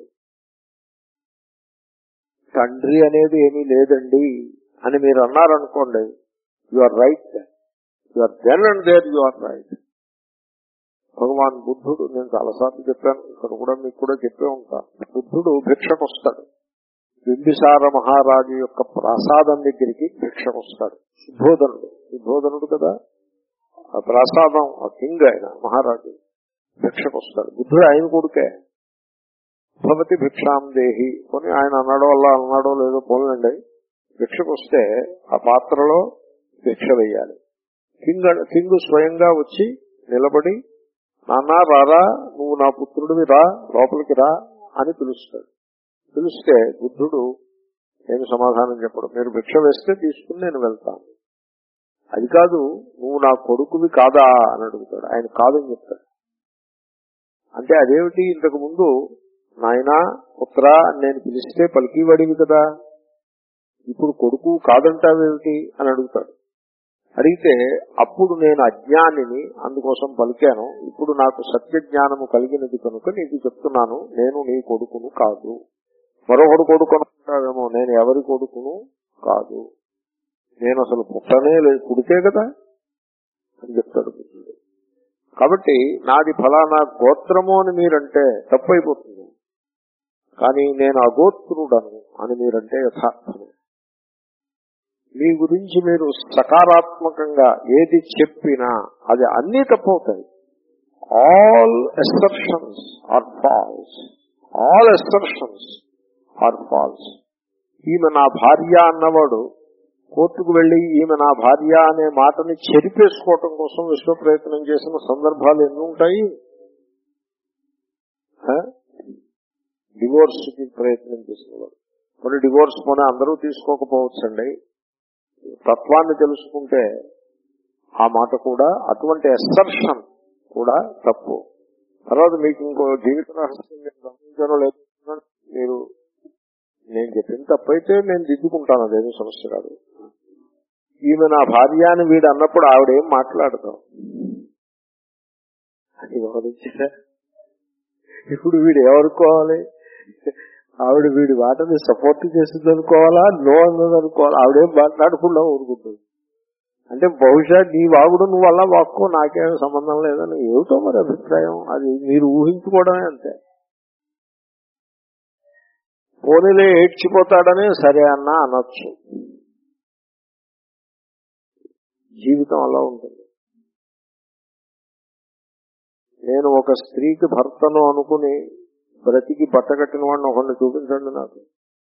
తండ్రి అనేది ఏమీ లేదండి అని మీరు అన్నారనుకోండి, you are right. You are then and there you are right. భగవాన్ బుద్ధుడు, నేను చాలాసార్లు చెప్పాను, ఇక్కడ కూడా మీకు కూడా చెప్పే ఉంటాను. బుద్ధుడు భిక్షకు వస్తాడు. బింబిసార మహారాజు యొక్క ప్రసాదం దగ్గరికి భిక్షకు వస్తాడు. శుద్ధోదనుడు శుద్ధోదనుడు కదా ఆ ప్రసాదం, ఆ కింగ్ ఆయన మహారాజు భిక్షకు వస్తాడు. బుద్ధుడు ఆయన కొడుకే. భవతి భిక్షాం దేహి కొని ఆయన అన్నాడో అలా అన్నాడో లేదో పోలండి. భిక్షకు వస్తే ఆ పాత్రలో భిక్ష వేయాలి. కింగ్ కింగ్ స్వయంగా వచ్చి నిలబడి, నాన్న రారా, నువ్వు నా పుత్రుడివి, రా లోపలికి రా అని పిలుస్తాడు. పిలిస్తే బుద్ధుడు ఏమి సమాధానం చెప్పడు. మీరు భిక్ష వేస్తే తీసుకుని నేను వెళ్తాను. అది కాదు, నువ్వు నా కొడుకువి కాదా అని అడుగుతాడు. ఆయన కాదని చెప్తాడు. అంటే అదేమిటి, ఇంతకు ముందు నాయనా పుత్ర అని నేను పిలిస్తే పలికివాడివి కదా, ఇప్పుడు కొడుకు కాదంటావేమిటి అని అడుగుతాడు. అడిగితే అప్పుడు నేను అజ్ఞానిని, అందుకోసం పలికాను. ఇప్పుడు నాకు సత్య జ్ఞానము కలిగినది కనుక నీకు చెప్తున్నాను, నేను నీ కొడుకును కాదు. మరొకడు కొడుకు అనుకుంటావేమో, నేను ఎవరి కొడుకును కాదు, నేను అసలు పుట్టనే లేదు, పుడితే కదా అని చెప్తాడు బుద్ధుడు. కాబట్టి నాది ఫలానా గోత్రము అని మీరంటే తప్పైపోతుంది. కానీ నేను అగోత్రుడను అని మీరంటే యథార్థమే. మీ గురించి మీరు సకారాత్మకంగా ఏది చెప్పినా అది అన్నీ తప్పవుతాయి. All assertions are false, all assertions are false. ఈమె నా భార్య అన్నవాడు కోర్టుకు వెళ్లి ఈమె నా భార్య అనే మాటని చెరిపేసుకోవటం కోసం విశ్వ ప్రయత్నం చేసిన సందర్భాలు ఎన్ని ఉంటాయి. డివోర్స్ కి ప్రయత్నం చేసిన వాడు మరి డివోర్స్ పోనీ అందరూ తీసుకోకపోవచ్చండి. తత్వాన్ని తెలుసుకుంటే ఆ మాట కూడా, అటువంటి అసర్షన్ కూడా తప్పు. తర్వాత మీకు ఇంకో జీవిత రహస్యం నేను గమనించానో లేదు, మీరు నేను చెప్పిన తప్పైతే నేను దిద్దుకుంటాను, అదేమీ సమస్య కాదు. ఈమె నా భార్య అని వీడు అన్నప్పుడు ఆవిడేం మాట్లాడతాం అని గమనించా. ఇప్పుడు వీడు ఏమనుకోవాలి, ఆవిడ వీడి మాటని సపోర్ట్ చేసింది అనుకోవాలా, నో అన్నది అనుకోవాలా? ఆవిడేం మాట్లాడకుండా ఊరుకుంటుంది. అంటే బహుశా నీ వాగుడు నువ్వు అలా వాక్కో, నాకేం సంబంధం లేదని ఏమిటో మరి అభిప్రాయం. అది మీరు ఊహించుకోవడమే అంతే. పోనీలే ఏడ్చిపోతాడనే సరే అన్నా అనొచ్చు. జీవితం అలా ఉంటుంది. నేను ఒక స్త్రీకి భర్తను అనుకుని బ్రతికి బట్టగట్టిన వాడిని ఒకరిని చూపించండి నాకు.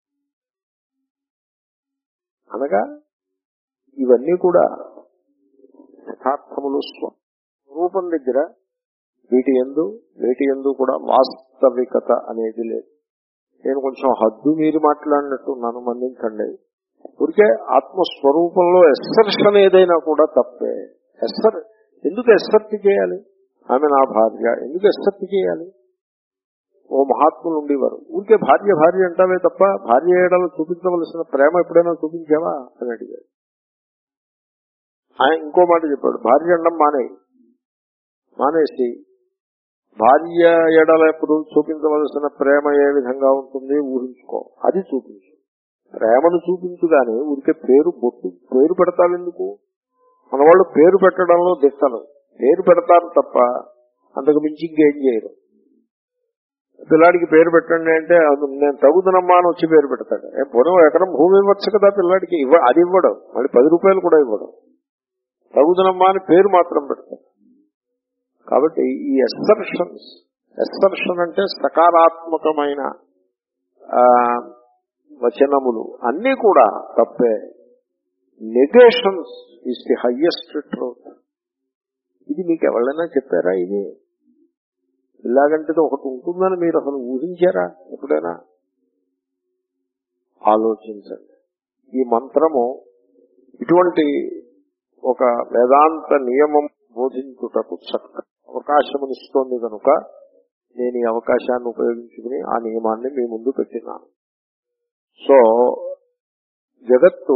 అనగా ఇవన్నీ కూడా యథార్థములు. స్వరూపం దగ్గర వీటి యందు వీటి యందు కూడా వాస్తవికత అనేది లేదు. నేను కొంచెం హద్దు మీరు మాట్లాడినట్టు నన్ను మన్నించండి. ఊరికే ఆత్మస్వరూపంలో ఎస్సర్షన్ ఏదైనా కూడా తప్పే. ఎస్సర్ ఎందుకు ఎస్సర్తి చేయాలి? ఆమె నా భార్య ఎందుకు ఎస్సర్తి చేయాలి? ఓ మహాత్ములు ఉండేవారు, ఊరికే భార్య భార్య అంటావే తప్ప భార్య ఏడలో చూపించవలసిన ప్రేమ ఎప్పుడైనా చూపించావా అని అడిగారు. ఆయన ఇంకో మాట చెప్పాడు, భార్య అండం మానే మానేసి భార్య ఎడల ఎప్పుడు చూపించవలసిన ప్రేమ ఏ విధంగా ఉంటుంది ఊహించుకో, అది చూపించు. ప్రేమను చూపించు కానీ ఊరికే పేరు బొట్టు పేరు పెడతావు ఎందుకు? మన వాళ్ళు పేరు పెట్టడంలో దిట్టలు, పేరు పెడతారు తప్ప అంతకు మించి ఇంకేం చేయరు. పిల్లాడికి పేరు పెట్టండి అంటే నేను తగుదనమ్మా అని వచ్చి పేరు పెడతాడు. ఏ పొలం ఎకరం భూమి ఇవ్వచ్చు కదా పిల్లాడికి, ఇవ్వ అది ఇవ్వడం, మళ్ళీ పది రూపాయలు కూడా ఇవ్వడం. తగుదనమ్మా అని పేరు మాత్రం పెడతాడు. కాబట్టి ఈ ఎస్సర్షన్స్, ఎస్సర్షన్ అంటే సకారాత్మకమైన వచనములు అన్నీ కూడా తప్పే. Negations is the highest truth. ఇది మీకు ఎవరైనా చెప్పారా? ఇది ఇలాగంటే ఒకటి ఉంటుందని మీరు అసలు ఊహించారా ఎప్పుడైనా? ఆలోచించండి. ఈ మంత్రము ఇటువంటి ఒక వేదాంత నియమం బోధించుటకు చక్క అవకాశమునిస్తోంది కనుక నేను ఈ అవకాశాన్ని ఉపయోగించుకుని ఆ నియమాన్ని మీ ముందు పెట్టినాను. సో జగత్తు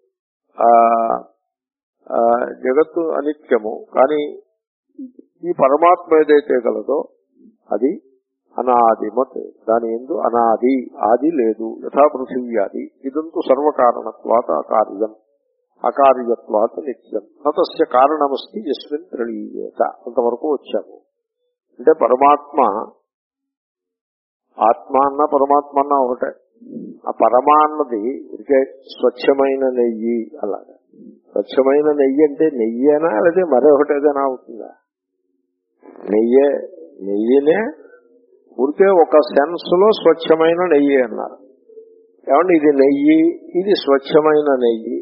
జగత్తు అనిత్యము, కానీ ఈ పరమాత్మ ఏదైతే గలదో అది అనాదిమత్, దాని యందు అనాది ఆది లేదు. యథా పృథివ్యాది ఇదంతు సర్వకారణత్వాత్ అకార్యం అకార్యత్వాత్ నిత్యం నతస్య కారణమస్తి యస్మిన్ ప్రళీయేత. అంతవరకు వచ్చాము. అంటే పరమాత్మ, ఆత్మ అన్న పరమాత్మ అన్న ఒకటే. ఆ పరమా అన్నది ఇదే స్వచ్ఛమైన నెయ్యి. అలాగా స్వచ్ఛమైన నెయ్యి అంటే నెయ్యేనా లేదా మరొకటి ఏదైనా అవుతుందా? నెయ్యే, నెయ్యినే ఊరికే ఒక సెన్స్ లో స్వచ్ఛమైన నెయ్యి అన్నారు. ఏమంటే ఇది నెయ్యి, ఇది స్వచ్ఛమైన నెయ్యి.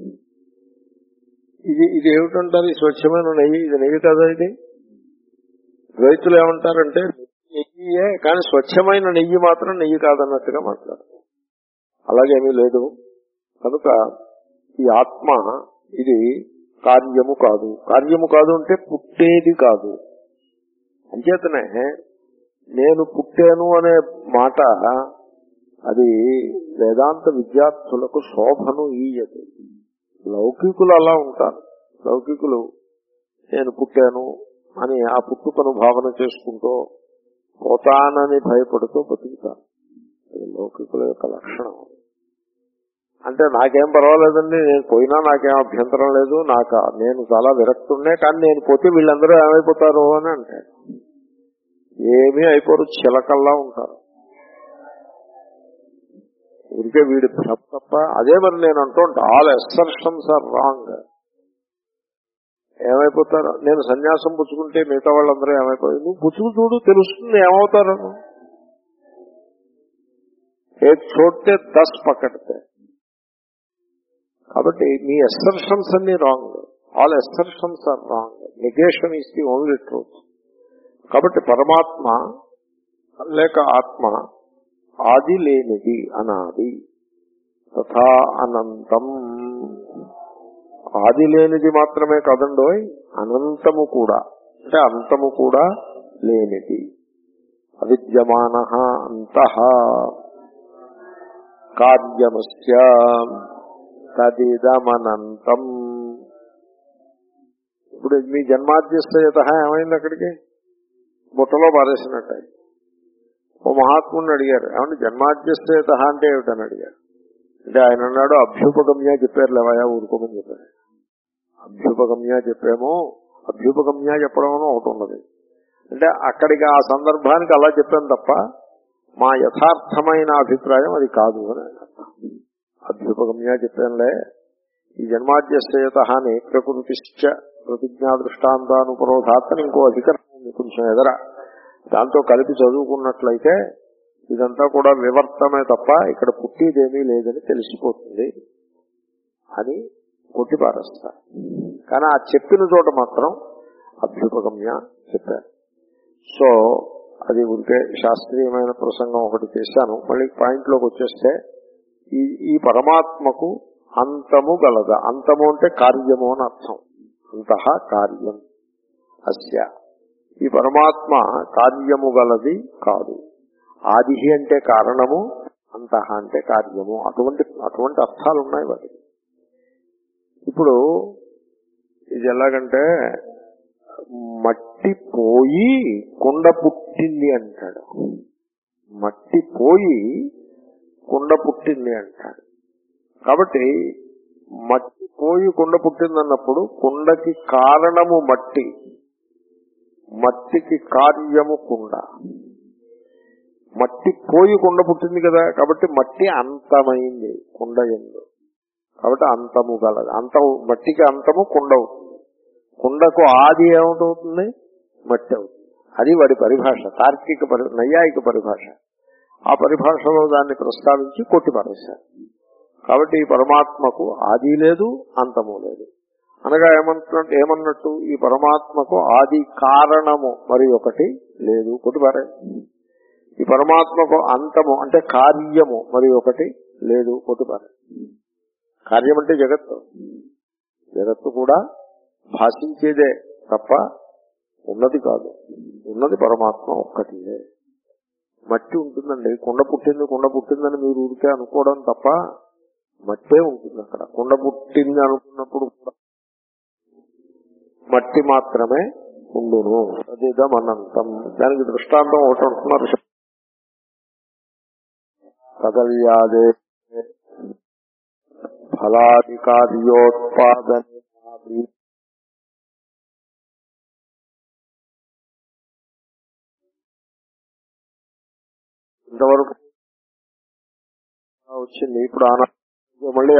ఇది ఇది ఏమిటంటారు? ఈ స్వచ్ఛమైన నెయ్యి ఇది నెయ్యి కదా. ఇది రైతులు ఏమంటారంటే నెయ్యే, కానీ స్వచ్ఛమైన నెయ్యి మాత్రం నెయ్యి కాదన్నట్టుగా మాట్లాడతారు. అలాగేమీ లేదు. కనుక ఈ ఆత్మ ఇది కార్యము కాదు. కార్యము కాదు అంటే పుట్టేది కాదు. అంచేతనే నేను పుట్టాను అనే మాట అది వేదాంత విద్యార్థులకు శోభను ఈయదు. లౌకికులు అలా ఉంటారు. లౌకికులు నేను పుట్టాను అని ఆ పుట్టుకను భావన చేసుకుంటూ పోతానని భయపడుతూ బతుకుతారు. అది లౌకికుల యొక్క లక్షణం. అంటే నాకేం పర్వాలేదండి, నేను పోయినా నాకేం అభ్యంతరం లేదు, నాకు నేను చాలా విరక్తుండే, కానీ నేను పోతే వీళ్ళందరూ ఏమైపోతారు అని అంటారు. ఏమీ అయిపోరు, చిలకల్లా ఉంటారు. ఊరికే వీడి తప్ప. అదే మరి నేను అంటుంటా, ఆల్ ఎస్సర్షన్స్ ఆర్ రాంగ్. ఏమైపోతారు? నేను సన్యాసం పుచ్చుకుంటే మిగతా వాళ్ళందరూ ఏమైపోతారు? నువ్వు పుచ్చుకు చూడు, తెలుస్తుంది ఏమవుతారు. ఏక్ చోటే దస్ పకడ్తే. కాబట్టి మీ అసర్షన్స్ అన్ని wrong. All assertions are wrong. Negation is the only truth. కాబట్టి పరమాత్మ లేక ఆత్మ ఆది లేనిది, అనాది. తథా అనంతం, ఆది లేనిది మాత్రమే కాదండోయ్, అనంతము కూడా, అంటే అంతము కూడా లేనిది. అవిద్యమానః అంతః కార్యమస్య తదిదమనంతం. ఇప్పుడు మీ జన్మాద్యస్థయత ఏమైంది? అక్కడికి బుట్టలో పారేసినట్టు. ఓ మహాత్ముని అడిగారు, ఏమంటే జన్మాద్యస్థయత అంటే ఏమిటని అడిగారు. అంటే ఆయన అన్నాడు, అభ్యుపగమ్య చెప్పారు లేవయా, ఊరుకోమని చెప్పారు. అభ్యుపగమ్య చెప్పామో, అభ్యుపగమ్య చెప్పడం ఒకటి ఉన్నది. అంటే అక్కడికి ఆ సందర్భానికి అలా చెప్పాను తప్ప మా యథార్థమైన అభిప్రాయం అది కాదు అని అభ్యుపగమ్య చెప్పానులే. ఈ జన్మాద్యస్థయత అని ప్రకృతిశ్చ ప్రతిజ్ఞా దృష్టాంతానుపరోధాత్తని ఇంకో అధికరణం ఉంది కొంచెం ఎదర, దాంతో కలిపి చదువుకున్నట్లయితే ఇదంతా కూడా వివర్తమే తప్ప ఇక్కడ పుట్టిదేమీ లేదని తెలిసిపోతుంది అని కొట్టిపారేస్తారు. కానీ ఆ చెప్పిన చోట మాత్రం అభ్యుపగమ్య చెప్పారు. సో అది ఊరికే శాస్త్రీయమైన ప్రసంగం ఒకటి చేశాను. మళ్ళీ పాయింట్లోకి వచ్చేస్తే ఈ ఈ పరమాత్మకు అంతము గలదా? అంతము అంటే కార్యము అని అర్థం. అంతః కార్యం అస్య. ఈ పరమాత్మ కార్యము గలది కాదు. ఆది అంటే కారణము, అంతః అంటే కార్యము. అటువంటి అటువంటి అర్థాలు ఉన్నాయి వాటికి. ఇప్పుడు ఇది ఎలాగంటే మట్టి పోయి కుండ పుట్టింది అంటాడు. మట్టి పోయి కుండ పుట్టింది అంటాడు. కాబట్టి మట్టి పోయి కుండ పుట్టిందన్నప్పుడు కుండకి కారణము మట్టి, మట్టికి కార్యము కుండ. మట్టి పోయి కుండ పుట్టింది కదా, కాబట్టి మట్టి అంతమైంది కుండ ఎందు. కాబట్టి అంతము గలదు. అంతం మట్టికి అంతము కుండ అవుతుంది. కుండకు ఆది ఏమిటవుతుంది? మట్టి అవుతుంది. అది వాడి పరిభాష, తార్కిక పరి నైయాయిక పరిభాష. ఆ పరిభాషలో దాన్ని ప్రస్తావించి కొట్టిపారేశారు. కాబట్టి ఈ పరమాత్మకు ఆది లేదు, అంతము లేదు. అనగా ఏమంటున్నట్టు ఏమన్నట్టు ఈ పరమాత్మకు ఆది కారణము మరి ఒకటి లేదు, కొట్టిపారే. ఈ పరమాత్మకు అంతము అంటే కార్యము మరి ఒకటి లేదు, కొట్టిపారే. కార్యం అంటే జగత్తు. జగత్తు కూడా భాషించేదే తప్ప ఉన్నది కాదు. ఉన్నది పరమాత్మ ఒక్కటిదే. మట్టి ఉంటుందండి, కుండ పుట్టింది కుండ పుట్టిందని మీరు ఊరికే అనుకోవడం తప్ప మట్టే ఉంటుంది అక్కడ. కుండ పుట్టింది అనుకున్నప్పుడు కూడా మట్టి మాత్రమే ఉండును. అదేదం అనంతం. దానికి దృష్టాంతం ఒకటి అంటున్నారు. కదల్యాదే ఫలాధికార్యోత్పాదనే ఇంతవరకు వచ్చింది. ఇప్పుడు ఆనా మళ్ళీ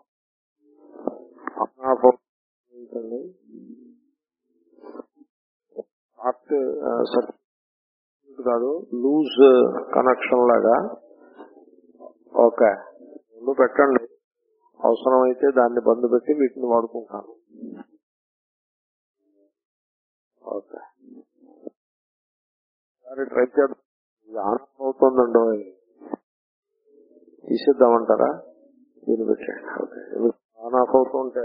ఆర్ట్ సర్టిఫికేట్ కాదు, లూజ్ కనెక్షన్ లాగా. ఓకే, ముందు పెట్టండి. అవసరమైతే దాన్ని బంద్ పెట్టి వీటిని వాడుకుంటాను. ఓకే, సరే ట్రై చేద్దాం. ఆన్ అవుతుందండో, తీసేద్దామంటారా? దీన్ని పెట్టండి. ఓకే, ఆన్ ఆఫ్ అవుతుంటే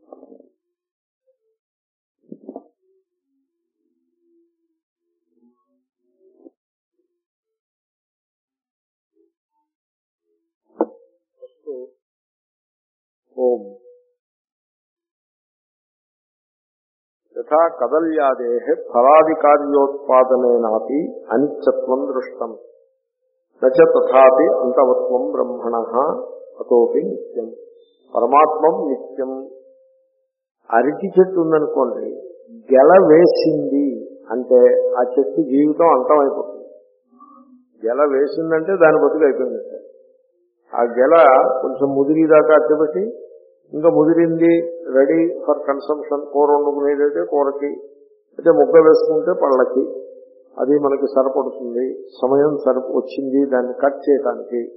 ఓం యథా కదల్యాదే ఫలాధికార్యోత్పాదనేనాపి అనిత్యత్వం దృష్టం నచ తథాపి అంతవత్వం బ్రహ్మణః అతోపి నిత్యం. పరమాత్మం నిత్యం. అరటి చెట్టు ఉందనుకోండి, గెల వేసింది అంటే ఆ చెట్టు జీవితం అంతమైపోతుంది. గెల వేసిందంటే దాని బతుకు అయిపోయిందంటే ఆ గెల కొంచెం ముదిరిదాకా అట్టబెట్టి ఇంకా ముదిరింది రెడీ ఫర్ కన్సంప్షన్. కూర వండుకునేదైతే కూరకి, అయితే ముగ్గ వేసుకుంటే పళ్ళకి, అది మనకి సరిపడుతుంది. సమయం సరి వచ్చింది దాన్ని కట్ చేయడానికి.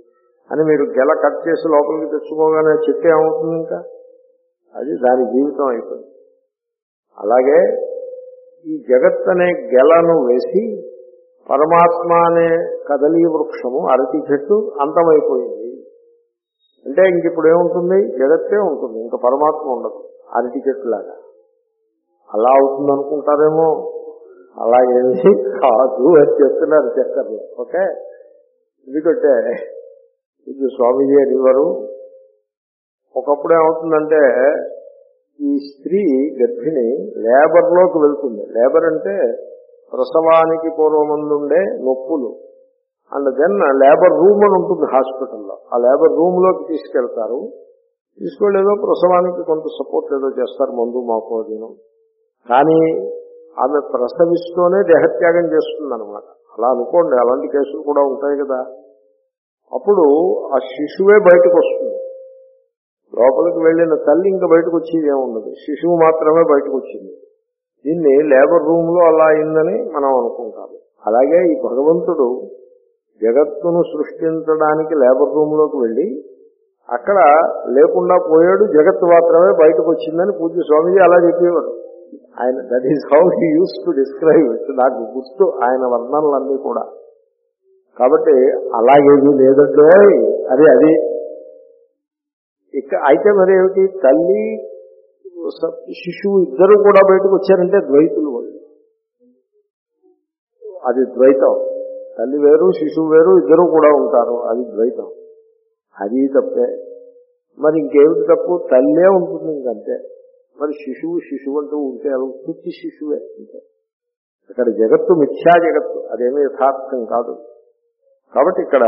అని మీరు గెల కట్ చేసి లోపలికి తెచ్చుకోగానే చెట్టు ఏమవుతుంది? ఇంకా అది దాని జీవితం అయిపోయింది. అలాగే ఈ జగత్ అనే గెలను వేసి పరమాత్మ అనే కదలీ వృక్షము అరటి చెట్టు అంతమైపోయింది అంటే ఇంక ఇప్పుడు ఏముంటుంది? జగత్తే ఉంటుంది, ఇంకా పరమాత్మ ఉండదు. అరటి చెట్టులాగా అలా అవుతుంది అనుకుంటారేమో, అలాగేమి కాదు అని చెప్తున్నారు చక్కర్లు. ఓకే, ఎందుకంటే ఇది స్వామీజీ అనేవారు, ఒకప్పుడు ఏమవుతుందంటే ఈ స్త్రీ గర్భిణి లేబర్లోకి వెళ్తుంది. లేబర్ అంటే ప్రసవానికి పూర్వమందుండే నొప్పులు. అండ్ దెన్ లేబర్ రూమ్ అని ఉంటుంది హాస్పిటల్లో. ఆ లేబర్ రూమ్ లోకి తీసుకెళ్తారు. తీసుకెళ్ళేదో ప్రసవానికి కొంత సపోర్ట్ ఏదో చేస్తారు, మందు మాకు అదినం. కానీ ఆమె ప్రసవిస్తూనే దేహత్యాగం చేస్తుందన్నమాట. అలా అనుకోండి, అలాంటి కేసులు కూడా ఉంటాయి కదా. అప్పుడు ఆ శిశువే బయటకు వస్తుంది. లోపలికి వెళ్ళిన తల్లి ఇంకా బయటకు వచ్చేది ఏముండదు, శిశువు మాత్రమే బయటకు వచ్చింది. దీన్ని లేబర్ రూమ్ లో అలా అయిందని మనం అనుకుంటాము. అలాగే ఈ భగవంతుడు జగత్తును సృష్టించడానికి లేబర్ రూమ్ లోకి వెళ్ళి అక్కడ లేకుండా పోయాడు, జగత్తు మాత్రమే బయటకు వచ్చిందని పూజ్య స్వామిజీ అలా చెప్పేవారు. ఆయన that is how he uses to describe it. నాకు గుర్తు ఆయన వర్ణనలన్నీ కూడా. కాబట్టి అలాగేది లేదంటే అది అది ఇక అయితే మరి ఏమిటి, తల్లి శిశువు ఇద్దరు కూడా బయటకు వచ్చారంటే ద్వైతులు వాళ్ళు. అది ద్వైతం. తల్లి వేరు శిశువు వేరు, ఇద్దరు కూడా ఉంటారు, అది ద్వైతం. అది తప్పే. మరి ఇంకేమిటి తప్పు? తల్లే ఉంటుంది ఇంకంతే. మరి శిశువు శిశువు అంటూ ఉంటే అలా పుట్టి శిశువే అంతే. ఇక్కడ జగత్తు మిథ్యా జగత్తు, అదేమీ యథార్థం కాదు. కాబట్టి ఇక్కడ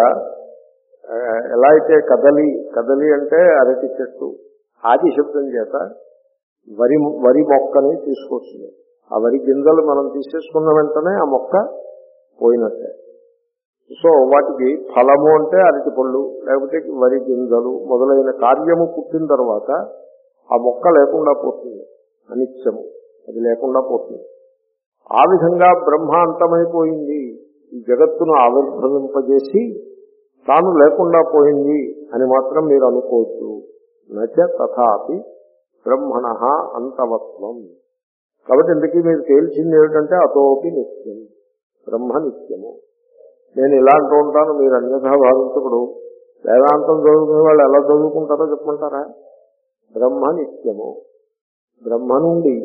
ఎలా అయితే కదలి కదలి అంటే అరటి చెట్టు ఆది శబ్దం చేత వరి వరి మొక్కని తీసుకొస్తుంది. ఆ వరి గింజలు మనం తీసేసుకున్న వెంటనే ఆ మొక్క పోయినట్టే. సో వాటికి ఫలము అంటే అరటి పళ్ళు, లేకపోతే వరి గింజలు మొదలైన కార్యము పుట్టిన తర్వాత ఆ మొక్క లేకుండా పోతుంది, అనిత్యము, అది లేకుండా పోతుంది. ఆ విధంగా బ్రహ్మ అంతమైపోయింది, ఈ జగత్తును ఆవిర్భవింపజేసి తాను లేకుండా పోయింది అని మాత్రం మీరు అనుకోవద్దు. నచ తథాపి బ్రహ్మణ అంతవత్వం. కాబట్టి ఇంతకీ మీరు తేల్చింది ఏమిటంటే అతోపి నిత్యం, బ్రహ్మ నిత్యము. నేను ఇలా అంటూ ఉంటాను, మీరు అన్యథా భావించకుడు. వేదాంతం చదువుకునే వాళ్ళు ఎలా చదువుకుంటారో చెప్పమంటారా? బ్రహ్మ నిత్యము, బ్రహ్మ నుండి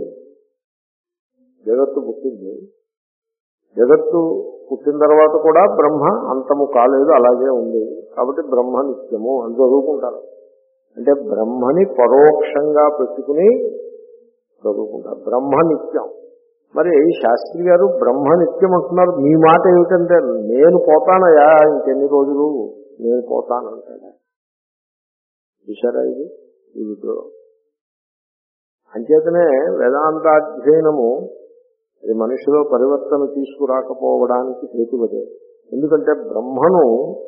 జగత్తు పుట్టింది, జగత్తు పుట్టిన తర్వాత కూడా బ్రహ్మ అంతము కాలేదు, అలాగే ఉంది. కాబట్టి బ్రహ్మ నిత్యము అని చదువుకుంటారు. అంటే బ్రహ్మని పరోక్షంగా పెట్టుకుని చదువుకుంటారు. బ్రహ్మ నిత్యం. మరి శాస్త్రి గారు బ్రహ్మ నిత్యం అంటున్నారు, మీ మాట ఏమిటంటే నేను పోతానయా ఇంకెన్ని రోజులు, నేను పోతానంటాడా? చూశారా ఇది ఈ విగ్రహం? అంచేతనే వేదాంతాధ్యయనము అది మనిషిలో పరివర్తన తీసుకురాకపోవడానికి హేతువదే. ఎందుకంటే బ్రహ్మను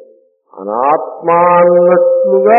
అనాత్మ అన్నట్లుగా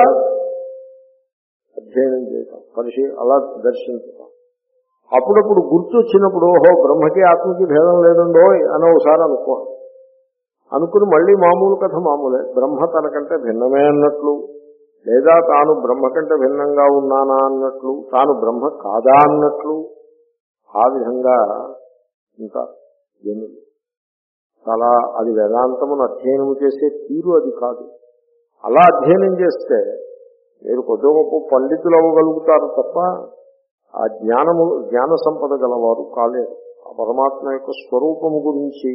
అధ్యయనం చేయటం, పరిశీ అలా దర్శించటం. అప్పుడప్పుడు గుర్తు వచ్చినప్పుడు ఓహో బ్రహ్మకి ఆత్మకి భేదం లేదండో అని ఒకసారి అనుకో అనుకుని మళ్ళీ మామూలు కథ మామూలే. బ్రహ్మ తనకంటే భిన్నమే అన్నట్లు, లేదా తాను బ్రహ్మ కంటే భిన్నంగా ఉన్నానా అన్నట్లు, తాను బ్రహ్మ కాదా అన్నట్లు, ఆ విధంగా ఇంకా జనులు చాలా అది వేదాంతమును అధ్యయనం చేసే తీరు అది కాదు. అలా అధ్యయనం చేస్తే మీరు కొద్ది గొప్ప పండితులు అవ్వగలుగుతారు తప్ప ఆ జ్ఞానము జ్ఞాన సంపద గలవారు కాలేరు. ఆ పరమాత్మ యొక్క స్వరూపము గురించి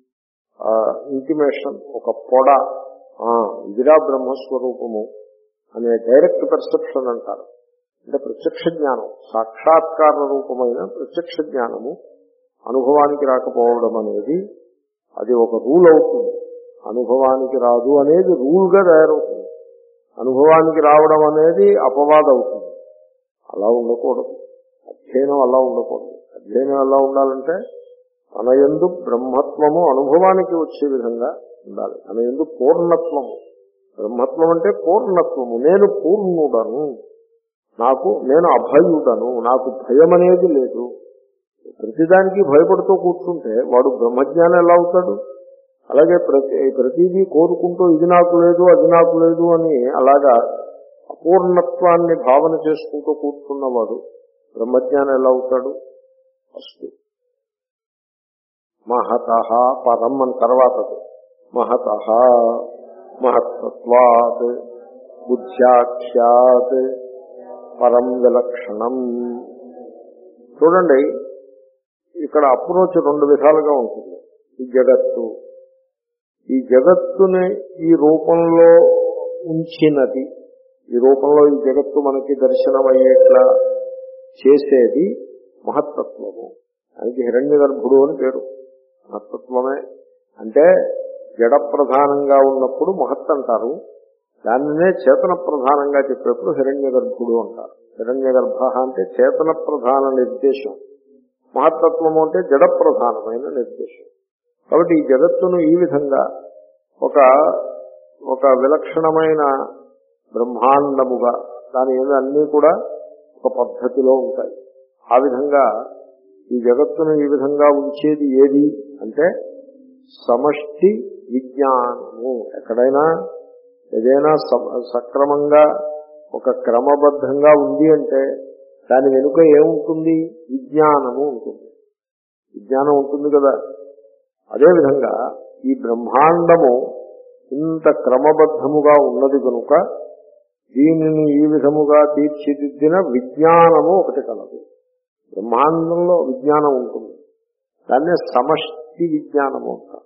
ఇంటిమేషన్, ఒక పొడ, ఇదిరా బ్రహ్మస్వరూపము అనే డైరెక్ట్ పర్సెప్షన్ అంటారు. అంటే ప్రత్యక్ష జ్ఞానం, సాక్షాత్కార రూపమైన ప్రత్యక్ష జ్ఞానము అనుభవానికి రాకపోవడం అనేది అది ఒక రూల్ అవుతుంది. అనుభవానికి రాదు అనేది రూల్గా తయారవుతుంది. అనుభవానికి రావడం అనేది అపవాదం అవుతుంది. అలా ఉండకూడదు. అధ్యయనం అలా ఉండకూడదు. అధ్యయనం ఎలా ఉండాలంటే తన యందు బ్రహ్మత్వము అనుభవానికి వచ్చే విధంగా ఉండాలి. తన యందు పూర్ణత్వము, బ్రహ్మత్వం అంటే పూర్ణత్వము. నేను పూర్ణుడను, నాకు నేను అభయుడను, నాకు భయం అనేది లేదు. ప్రతిదానికి భయపడుతూ కూర్చుంటే వాడు బ్రహ్మజ్ఞానం ఎలా అవుతాడు? అలాగే ప్రతి ప్రతిదీ కోరుకుంటూ ఇది నాకు లేదు అది నాకు లేదు అని అలాగా అపూర్ణత్వాన్ని భావన చేసుకుంటూ కూర్చున్నవాడు బ్రహ్మజ్ఞానం ఎలా అవుతాడు? అస్తు మహతః పరం అని తర్వాత మహతః మహత్తత్వాత్ బుద్ధ్యాఖ్యాత్ పరం విలక్షణం. చూడండి, ఇక్కడ అప్రోచ్ రెండు విధాలుగా ఉంటుంది. ఈ జగత్తు ఈ జగత్తుని ఈ రూపంలో ఉంచినది, ఈ రూపంలో ఈ జగత్తు మనకి దర్శనమయ్యేట్లా చేసేది మహత్తత్వము. దానికి హిరణ్య గర్భుడు అని పేరు. మహత్తత్వమే అంటే జడ ప్రధానంగా ఉన్నప్పుడు మహత్ అంటారు, దానినే చేతన ప్రధానంగా చెప్పేప్పుడు హిరణ్య గర్భుడు అంటారు. హిరణ్య గర్భ అంటే చేతన ప్రధాన నిర్దేశం, మహత్తత్వము అంటే జడ ప్రధానమైన నిర్దేశం. కాబట్టి ఈ జగత్తును ఈ విధంగా ఒక ఒక విలక్షణమైన బ్రహ్మాండముగా, దాని మీద అన్నీ కూడా ఒక పద్ధతిలో ఉంటాయి. ఆ విధంగా ఈ జగత్తును ఈ విధంగా ఉంచేది ఏది అంటే సమష్టి విజ్ఞానము. ఎక్కడైనా ఏదైనా సక్రమంగా ఒక క్రమబద్ధంగా ఉంది అంటే దాని వెనుక ఏముంటుంది? విజ్ఞానము ఉంటుంది. విజ్ఞానం ఉంటుంది కదా. అదేవిధంగా ఈ బ్రహ్మాండము ఇంత క్రమబద్ధముగా ఉన్నది కనుక దీనిని ఈ విధముగా తీర్చిదిద్దిన విజ్ఞానము ఒకటి కలదు. బ్రహ్మాండంలో విజ్ఞానం ఉంటుంది, దాన్నే సమష్టి విజ్ఞానము అంటారు.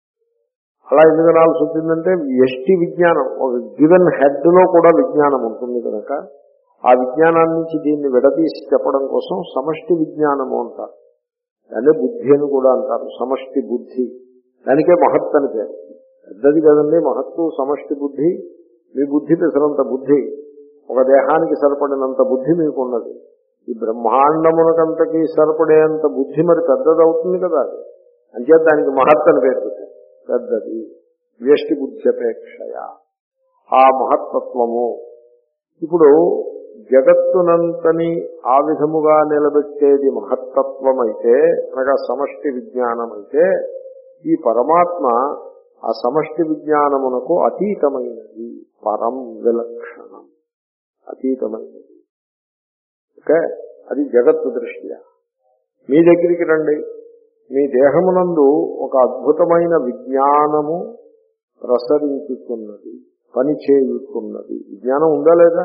అలా ఎందుకు అనాల్సి వచ్చిందంటే వ్యష్టి విజ్ఞానం, ఒక గివెన్ హెడ్ లో కూడా విజ్ఞానం ఉంటుంది కనుక ఆ విజ్ఞానాన్ని నుంచి దీన్ని విడదీసి చెప్పడం కోసం సమష్టి విజ్ఞానము అంటారు. దాన్నే బుద్ధి అని కూడా అంటారు, సమష్టి బుద్ధి. దానికే మహత్ అని పేరు. పెద్దది కదండి మహత్తు. సమష్టి బుద్ధి, మీ బుద్ధి పెసరంత బుద్ధి, ఒక దేహానికి సరిపడినంత బుద్ధి మీకు ఉన్నది. ఈ బ్రహ్మాండమునకంతకి సరిపడేంత బుద్ధి మరి పెద్దదవుతుంది కదా. అది అంచేత దానికి మహత్ అని పేరు పెట్టారు. పెద్దది వ్యష్టి బుద్ధి అపేక్షయ ఆ మహత్తత్వము. ఇప్పుడు జగత్తునంతని ఆ విధముగా నిలబెట్టేది మహత్తత్వమైతే, అనగా సమష్టి విజ్ఞానమైతే, ఈ పరమాత్మ ఆ సమష్టి విజ్ఞానమునకు అతీతమైనది, పరం విలక్షణం, అతీతమైనది. ఓకే, అది జగత్తు దృష్ట్యా. మీ దగ్గరికి రండి, మీ దేహమునందు ఒక అద్భుతమైన విజ్ఞానము ప్రసరించుతున్నది, పని చేయుతున్నది. విజ్ఞానం ఉందా లేదా?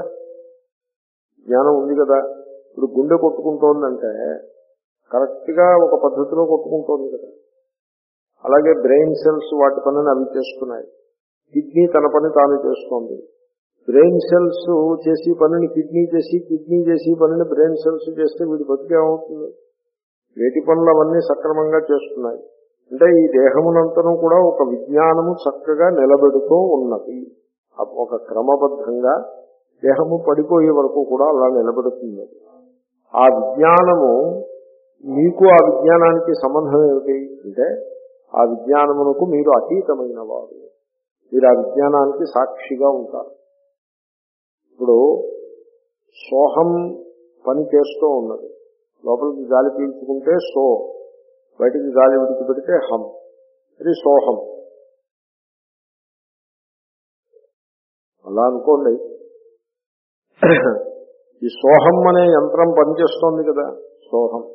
జ్ఞానం ఉంది కదా. ఇప్పుడు గుండె కొట్టుకుంటోందంటే కరెక్ట్ గా ఒక పద్ధతిలో కొట్టుకుంటోంది కదా. అలాగే బ్రెయిన్ సెల్స్ వాటి పనిని అవి చేస్తున్నాయి. కిడ్నీ తన పని తాను చేస్తోంది. బ్రెయిన్ సెల్స్ చేసి పనిని కిడ్నీ చేసి, కిడ్నీ చేసి పనిని బ్రెయిన్ సెల్స్ చేస్తే వీడి బతికేమవుతుంది? వేటి పనులు అవన్నీ సక్రమంగా చేస్తున్నాయి. అంటే ఈ దేహమునంతను కూడా ఒక విజ్ఞానము చక్కగా నిలబెడుతూ ఉన్నది. ఒక క్రమబద్ధంగా దేహము పడిపోయే వరకు కూడా అలా నిలబెడుతుంది. ఆ విజ్ఞానము, మీకు ఆ విజ్ఞానానికి సంబంధం ఏమిటి అంటే ఆ విజ్ఞానమునకు మీరు అతీతమైన వారు, మీరు ఆ విజ్ఞానానికి సాక్షిగా ఉంటారు. ఇప్పుడు సోహం పని చేస్తూ ఉన్నది. లోపలికి గాలి పీల్చుకుంటే సో, బయటికి గాలి విడిచిపెడితే హం, ఇది సోహం. అలా అనుకోండి, ఈ సోహం అనే యంత్రం పనిచేస్తోంది కదా. సోహం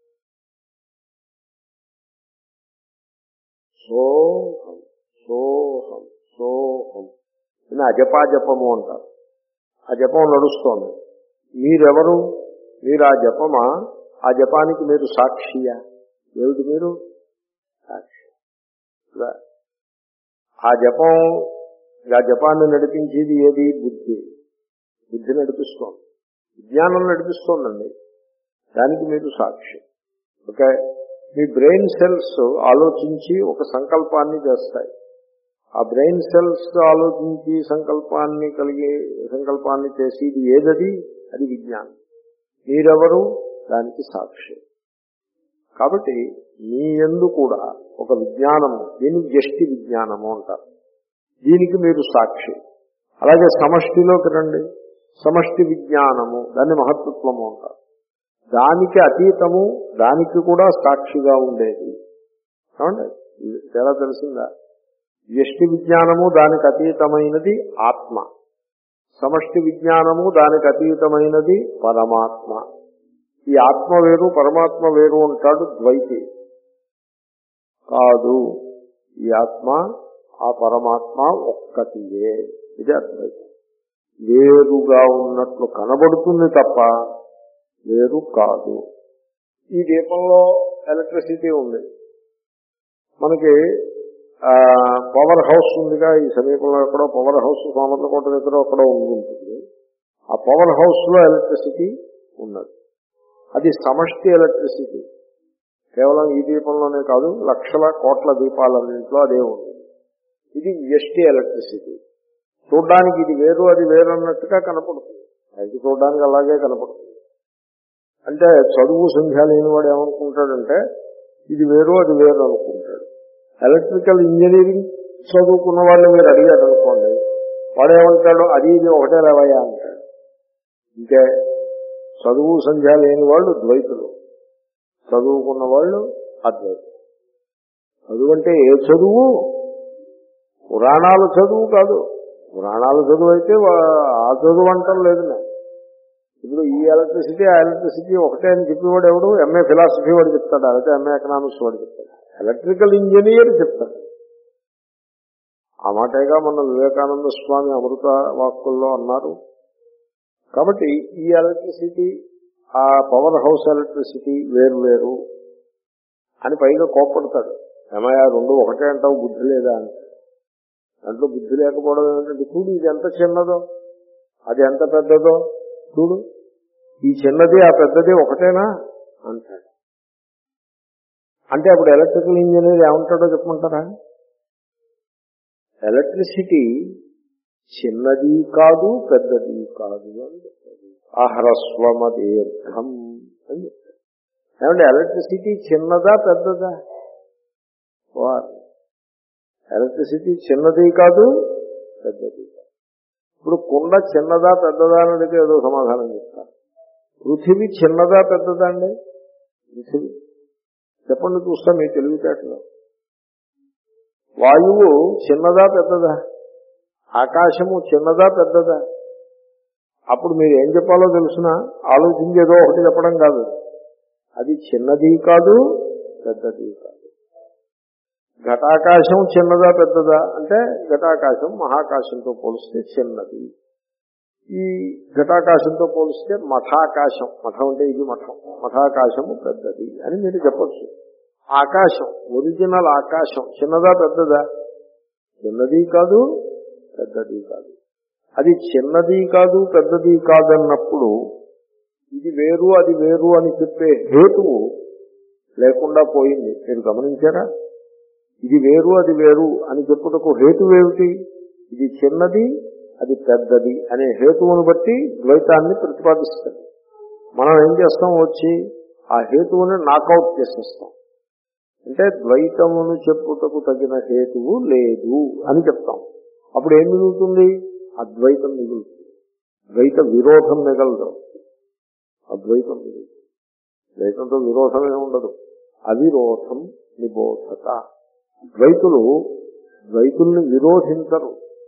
సోహం సోహం సోహం అని అజపాజపము అంటారు. ఆ జపం నడుస్తోంది. మీరెవరు? మీరు ఆ జపమా? ఆ జపానికి మీరు సాక్షియా? ఏమిటి మీరు? సాక్షి. ఆ జపం, ఆ జపాన్ని నడిపించేది ఏది? బుద్ధి. బుద్ధి నడిపిస్తోంది, విజ్ఞానం నడిపిస్తోందండి. దానికి మీరు సాక్షి. ఓకే, మీ బ్రెయిన్ సెల్స్ ఆలోచించి ఒక సంకల్పాన్ని చేస్తాయి. ఆ బ్రెయిన్ సెల్స్ ఆలోచించి సంకల్పాన్ని కలిగి సంకల్పాన్ని చేసి ఇది ఏదది? అది విజ్ఞానం. మీరెవరు? దానికి సాక్షి. కాబట్టి మీ యందు కూడా ఒక విజ్ఞానము, దీన్ని వ్యష్టి విజ్ఞానము అంటారు. దీనికి మీరు సాక్షి. అలాగే సమష్టిలోకి రండి, సమష్టి విజ్ఞానము, దాన్ని మహత్తత్వము అంటారు. దానికి అతీతము, దానికి కూడా సాక్షిగా ఉండేది. ఏమండి? ఎలా తెలిసిందా? వ్యష్టి విజ్ఞానము దానికి అతీతమైనది ఆత్మ, సమష్టి విజ్ఞానము దానికి అతీతమైనది పరమాత్మ. ఈ ఆత్మ వేరు పరమాత్మ వేరు అంటాడు ద్వైతి. కాదు, ఈ ఆత్మ ఆ పరమాత్మ ఒక్కటియే. ఇది అద్వైతం. వేరుగా ఉన్నట్లు కనబడుతుంది తప్ప వేరు కాదు. ఈ దీపంలో ఎలక్ట్రిసిటీ ఉంది, మనకి పవర్ హౌస్ ఉందిగా, ఈ సమీపంలో ఎక్కడో పవర్ హౌస్ సోమర్లకోట దగ్గర ఎక్కడో ఉంటుంది. ఆ పవర్ హౌస్ లో ఎలక్ట్రిసిటీ ఉన్నది. అది సమష్టి ఎలక్ట్రిసిటీ. కేవలం ఈ దీపంలోనే కాదు, లక్షల కోట్ల దీపాలన్నింటిలో అదే ఉంది. ఇది వ్యష్టి ఎలక్ట్రిసిటీ. చూడ్డానికి ఇది వేరు అది వేరు అన్నట్టుగా కనపడుతుంది. అది చూడడానికి అలాగే కనపడుతుంది. అంటే చదువు సంధ్య లేని వాడు ఏమనుకుంటాడంటే ఇది వేరు అది వేరు అనుకుంటాడు. ఎలక్ట్రికల్ ఇంజనీరింగ్ చదువుకున్న వాళ్ళని మీరు అడిగారు అనుకోండి, వాడేమంటాడు అది ఇది ఒకటే లేవయ్యా అంటాడు. ఇంకే చదువు సంధ్య లేని వాళ్ళు ద్వైతులు, చదువుకున్న వాళ్ళు అద్వైతులు. చదువు అంటే ఏ చదువు? పురాణాల చదువు కాదు. పురాణాల చదువు అయితే ఆ చదువు అంటాం లేదు. ఇప్పుడు ఈ ఎలక్ట్రిసిటీ ఆ ఎలక్ట్రిసిటీ ఒకటే అని చెప్పేవాడు ఎవడు? ఎంఏ ఫిలాసఫీ వాడు చెప్తాడు, అయితే ఎంఏ ఎకనామిక్స్ వాడు చెప్తాడు, ఎలక్ట్రికల్ ఇంజనీర్ చెప్తాడు. ఆ మాటేగా మన వివేకానంద స్వామి అమృత వాక్కుల్లో అన్నారు. కాబట్టి ఈ ఎలక్ట్రిసిటీ ఆ పవర్ హౌస్ ఎలక్ట్రిసిటీ వేరు వేరు అని పైగా కోప్పడతాడు. ఏమయ్యా రెండు ఒకటే అంటావు, బుద్ధి లేదా అంటే. దాంట్లో బుద్ధి లేకపోవడం ఏమిటంటే, చూడు ఇది ఎంత చిన్నదో అది ఎంత పెద్దదో చూడు, ఈ చిన్నది ఆ పెద్దది ఒకటేనా అంటాడు. అంటే అప్పుడు ఎలక్ట్రికల్ ఇంజనీర్ ఏమంటాడో చెప్పమంటారా? ఎలక్ట్రిసిటీ చిన్నది కాదు పెద్దది కాదు అని చెప్తాడు. అహ్రస్వమదీర్ఘం అని చెప్తాడు. ఏమంటే ఎలక్ట్రిసిటీ చిన్నదా పెద్దదా? ఎలక్ట్రిసిటీ చిన్నది కాదు పెద్దది కాదు. ఇప్పుడు కుండ చిన్నదా పెద్దదా అనేది ఏదో సమాధానం చెప్తారు. పృథివీ చిన్నదా పెద్దదా అండి? పృథివీ చెప్పండి చూస్తా మీ తెలివితేటలో. వాయువు చిన్నదా పెద్దదా? ఆకాశము చిన్నదా పెద్దదా? అప్పుడు మీరు ఏం చెప్పాలో తెలుసిన ఆలోచించి ఏదో ఒకటి చెప్పడం కాదు. అది చిన్నది కాదు పెద్దది కాదు. ఘటాకాశం చిన్నదా పెద్దదా అంటే ఘటాకాశం మహాకాశంతో పోలిస్తే చిన్నది. ఈ ఘటాకాశంతో పోలిస్తే మఠాకాశం, మఠం అంటే ఇది మఠం, మఠాకాశము పెద్దది అని మీరు చెప్పచ్చు. ఆకాశం ఒరిజినల్ ఆకాశం చిన్నదా పెద్దదా? చిన్నది కాదు పెద్దది కాదు. అది చిన్నది కాదు పెద్దది కాదన్నప్పుడు ఇది వేరు అది వేరు అని చెప్పే హేతువు లేకుండా పోయింది. మీరు గమనించారా? ఇది వేరు అది వేరు అని చెప్పుటకు హేతువేమిటి? ఇది చిన్నది అది పెద్దది అనే హేతువును బట్టి ద్వైతాన్ని ప్రతిపాదిస్తుంది. మనం ఏం చేస్తాం? వచ్చి ఆ హేతువుని నాకౌట్ చేసేస్తాం. అంటే ద్వైతమును చెప్పుటకు తగిన హేతువు లేదు అని చెప్తాం. అప్పుడు ఏం మిగులుతుంది? అద్వైతం మిగులుతుంది. ద్వైత విరోధం మిగలదు, అద్వైతం మిగులుతుంది. ద్వైతంతో విరోధమే ఉండదు. అవిరోధం నిబోధత. ద్వైతులు ద్వైతుల్ని విరోధించరు.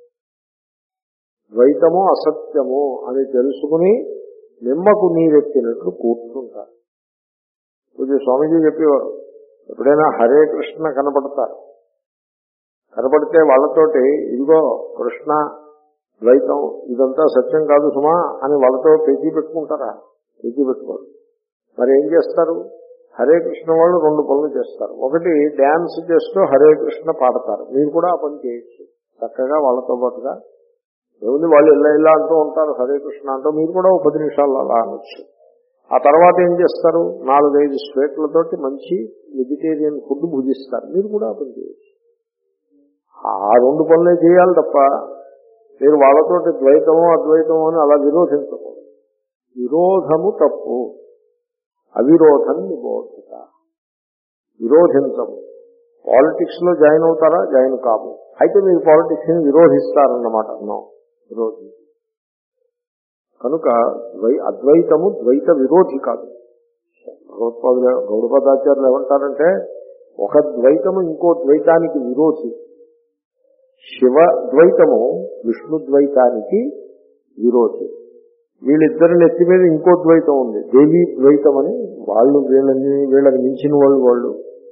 ద్వైతము అసత్యము అని తెలుసుకుని నిమ్మకు నీరెత్తినట్లు కూర్చుంటారు. కొంచెం స్వామీజీ చెప్పేవారు, ఎప్పుడైనా హరే కృష్ణ కనపడతారు, కనపడితే వాళ్ళతోటి ఇదిగో కృష్ణ ద్వైతం ఇదంతా సత్యం కాదు సుమా అని వాళ్ళతో పేచీ పెట్టుకుంటారా? పేచీ పెట్టుకోరు. మరి ఏం చేస్తారు? హరే కృష్ణ వాళ్ళు రెండు పనులు చేస్తారు. ఒకటి డ్యాన్స్ చేస్తూ హరే కృష్ణ పాడతారు. మీరు కూడా ఆ పని చేయొచ్చు చక్కగా వాళ్ళతో పాటుగా. ఏముంది, వాళ్ళు ఇలా ఇలా అంటూ ఉంటారు హరే కృష్ణ అంటూ, మీరు కూడా ఒక పది నిమిషాలు అలా అనొచ్చు. ఆ తర్వాత ఏం చేస్తారు? నాలుగైదు స్వీట్లతోటి మంచి వెజిటేరియన్ ఫుడ్ భుజిస్తారు. మీరు కూడా ఆ పని చేయొచ్చు. ఆ రెండు పనులే చేయాలి తప్ప మీరు వాళ్ళతోటి ద్వైతమో అద్వైతమో అని అలా విరోధించకూడదు. విరోధము తప్పు. అవిరోధం నిబోధత. విరోధించము. పాలిటిక్స్ లో జాయిన్ అవుతారా? జాయిన్ కాము. అయితే మీరు పాలిటిక్స్ ని విరోధిస్తారన్నమాట. అన్నాం విరోధి. కనుక ద్వై అద్వైతము ద్వైత విరోధి కాదు. భగవత్పాదులు గౌడపాదాచార్యులు ఏమంటారంటే ఒక ద్వైతము ఇంకో ద్వైతానికి విరోధి. శివ ద్వైతము విష్ణు ద్వైతానికి విరోధి. వీళ్ళిద్దరి నెత్తి మీద ఇంకో ద్వైతం ఉంది, దేవీ ద్వైతం అని. వాళ్ళు వీళ్ళని వీళ్ళని మించిన వాళ్ళు వాళ్ళు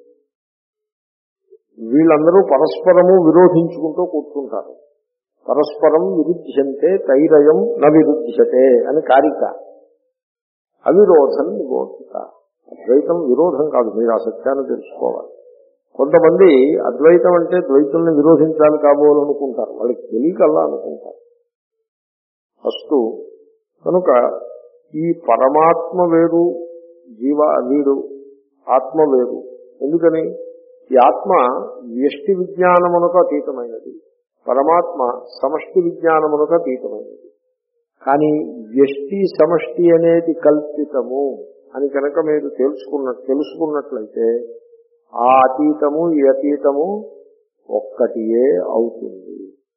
వీళ్ళందరూ పరస్పరము విరోధించుకుంటూ కూర్చుంటారు. పరస్పరం విరుధ్యంతే తైరయం న విరుధ్యతే అని కారిక. అవిరోధం నిరోధిత. అద్వైతం విరోధం కాదు, మీరు ఆ సత్యాన్ని తెలుసుకోవాలి. కొంతమంది అద్వైతం అంటే ద్వైతుల్ని విరోధించాలి కాబోలనుకుంటారు, వాళ్ళకి తెలియకల్లా అనుకుంటారు. ఫస్ట్ కనుక ఈ పరమాత్మ వేరు, జీవ వీడు ఆత్మ వేరు. ఎందుకని? ఈ ఆత్మ వ్యష్టి విజ్ఞానమునకు అతీతమైనది, పరమాత్మ సమష్టి విజ్ఞానమునకు అతీతమైనది. కానీ వ్యష్టి సమష్టి అనేది కల్పితము అని కనుక మీరు తెలుసుకున్న తెలుసుకున్నట్లయితే ఆ అతీతము ఈ అతీతము ఒక్కటియే అవుతుంది.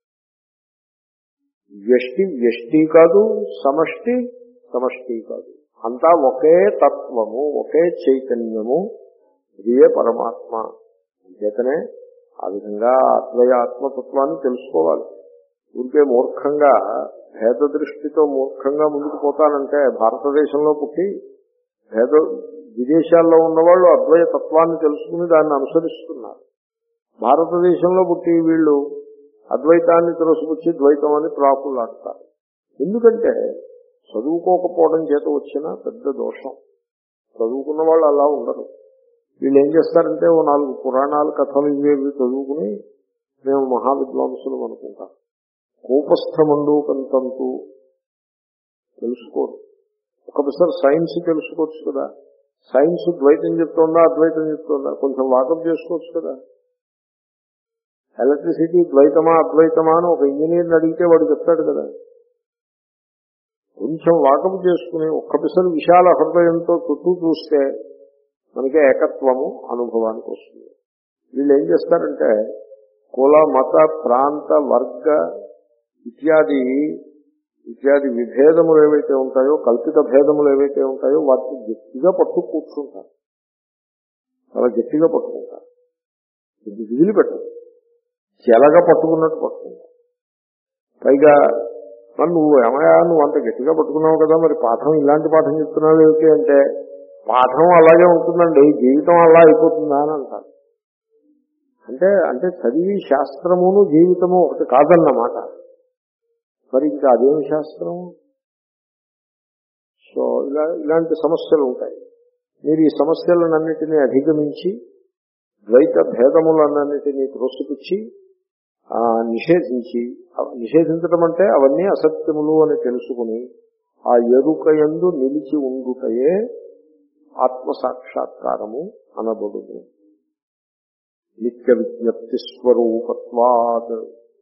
వ్యష్టి వ్యష్టి కాదు, సమష్టి సమష్టి కాదు, అంతా ఒకే తత్వము, ఒకే చైతన్యము, ఇదే పరమాత్మ. చేతనే ఆ విధంగా అద్వయ ఆత్మతత్వాన్ని తెలుసుకోవాలి. ఊరికే మూర్ఖంగా భేద దృష్టితో మూర్ఖంగా ముందుకు పోతానంటే భారతదేశంలో పుట్టి భేద విదేశాల్లో ఉన్నవాళ్ళు అద్వయ తత్వాన్ని తెలుసుకుని దాన్ని అనుసరిస్తున్నారు. భారతదేశంలో పుట్టి వీళ్ళు అద్వైతాన్ని తెలుసుకొచ్చి ద్వైతం అని ప్రాకులాడతారు. ఎందుకంటే చదువుకోకపోవడం చేత వచ్చిన పెద్ద దోషం. చదువుకున్న వాళ్ళు అలా ఉండరు. వీళ్ళు ఏం చేస్తారంటే ఓ నాలుగు పురాణాలు కథలు ఇవేవి చదువుకుని మేము మహావిద్వాంసులు అనుకుంటాం. కోపస్థమండు కంతంతు తెలుసుకోరు. ఒకసారి సైన్స్ తెలుసుకోవచ్చు కదా. సైన్స్ ద్వైతం చెప్తోందా అద్వైతం చెప్తోందా కొంచెం వాకప్ చేసుకోవచ్చు కదా. ఎలక్ట్రిసిటీ ద్వైతమా అద్వైతమా అని ఒక ఇంజనీర్ని అడిగితే వాడు చెప్తాడు కదా. కొంచెం వాకప్ చేసుకుని ఒక్కసారి విశాల హృదయంతో చుట్టూ చూస్తే మనకే ఏకత్వము అనుభవానికి వస్తుంది. వీళ్ళు ఏం చేస్తారంటే కుల మత ప్రాంత వర్గ ఇత్యాది ఇత్యాది విభేదములు ఏవైతే ఉంటాయో, కల్పిత భేదములు ఏవైతే ఉంటాయో వాటిని గట్టిగా పట్టు కూర్చుంటారు. చాలా గట్టిగా పట్టుకుంటారు. ఇది విదిలిపెట్టదు, చెలగా పట్టుకున్నట్టు పట్టుకుంటారు. పైగా మరి నువ్వు ఏమయా నువ్వు అంత గట్టిగా పట్టుకున్నావు కదా, మరి పాఠం ఇలాంటి పాఠం చెప్తున్నావు ఏమిటి అంటే, పాఠం అలాగే ఉంటుందండి, జీవితం అలా అయిపోతుందా అని అంటారు. అంటే అంటే చదివి శాస్త్రమును జీవితము ఒకటి కాదన్నమాట. మరి ఇంకా అదేమి శాస్త్రము? సో ఇలా ఇలాంటి సమస్యలు ఉంటాయి. మీరు ఈ సమస్యలన్నింటినీ అధిగమించి ద్వైత భేదములన్నింటినీ త్రోసిపుచ్చి నిషేధించి, నిషేధించడం అంటే అవన్నీ అసత్యములు అని తెలుసుకుని ఆ ఎరుకయందు నిలిచి ఉండుటయే ఆత్మ సాక్షాత్కారము అనబడును. నిత్య విజ్ఞప్తి స్వరూపత్వాత్.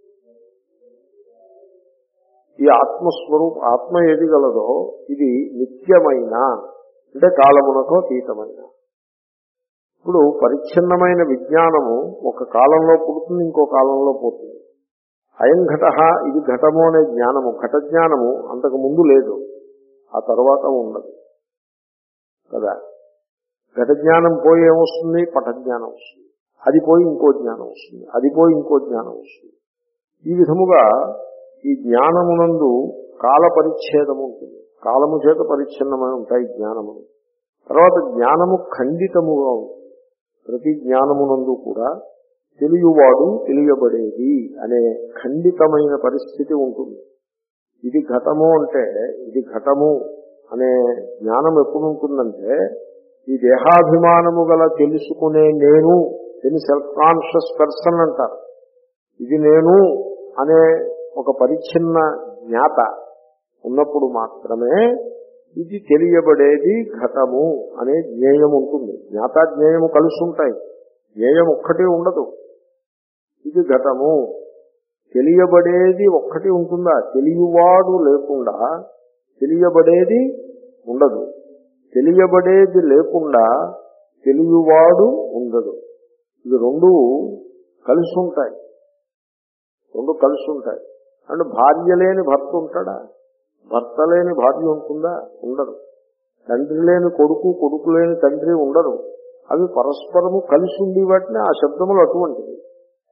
ఈ ఆత్మస్వరూప ఆత్మ ఏది గలదో ఇది నిత్యమైన అంటే కాలమునకు అతీతమైన. ఇప్పుడు పరిచ్ఛిన్నమైన విజ్ఞానము ఒక కాలంలో పుడుతుంది, ఇంకో కాలంలో పోతుంది. అయం ఘట, ఇది ఘటము అనే జ్ఞానము, ఘట జ్ఞానము అంతకు ముందు లేదు, ఆ తర్వాత ఉండదు కదా. ఘట జ్ఞానం పోయి ఏమొస్తుంది? పట జ్ఞానం వస్తుంది. అది పోయి ఇంకో జ్ఞానం వస్తుంది, అది పోయి ఇంకో జ్ఞానం వస్తుంది. ఈ విధముగా ఈ జ్ఞానమునందు కాల పరిచ్ఛేదము ఉంటుంది. కాలము చేత పరిచ్ఛిన్నమై ఉంటాయి జ్ఞానము. తర్వాత జ్ఞానము ఖండితముగా ఉంటుంది. ప్రతి జ్ఞానమునందు కూడా తెలియవాడు తెలియబడేది అనే ఖండితమైన పరిస్థితి ఉంటుంది. ఇది ఘటము అంటే ఇది ఘటము అనే జ్ఞానం ఎప్పుడు ఉంటుందంటే ఈ దేహాభిమానము గల తెలుసుకునే నేను, దీన్ని సెల్ఫ్ కాన్షియస్ పర్సన్ అంటారు. ఇది నేను అనే ఒక పరిచ్ఛిన్న జ్ఞాత ఉన్నప్పుడు మాత్రమే ఇది తెలియబడేది ఘటము అనే జ్ఞేయం ఉంటుంది. జ్ఞాత జ్ఞేయము కలిసి ఉంటాయి, జ్ఞేయం ఒక్కటి ఉండదు. ఇది ఘటము, తెలియబడేది ఒక్కటి ఉంటుందా? తెలియవాడు లేకుండా తెలియబడేది ఉండదు, తెలియబడేది లేకుండా తెలియవాడు ఉండదు. ఇది రెండు కలిసి ఉంటాయి, రెండు కలిసి ఉంటాయి. అంటే భార్య లేని భర్త ఉంటాడా? భర్త లేని భార్య ఉంటుందా? ఉండదు. తండ్రి లేని కొడుకు, కొడుకు లేని తండ్రి ఉండరు. అవి పరస్పరము కలిసి ఉండి వాటిని ఆ శబ్దములు అటువంటివి.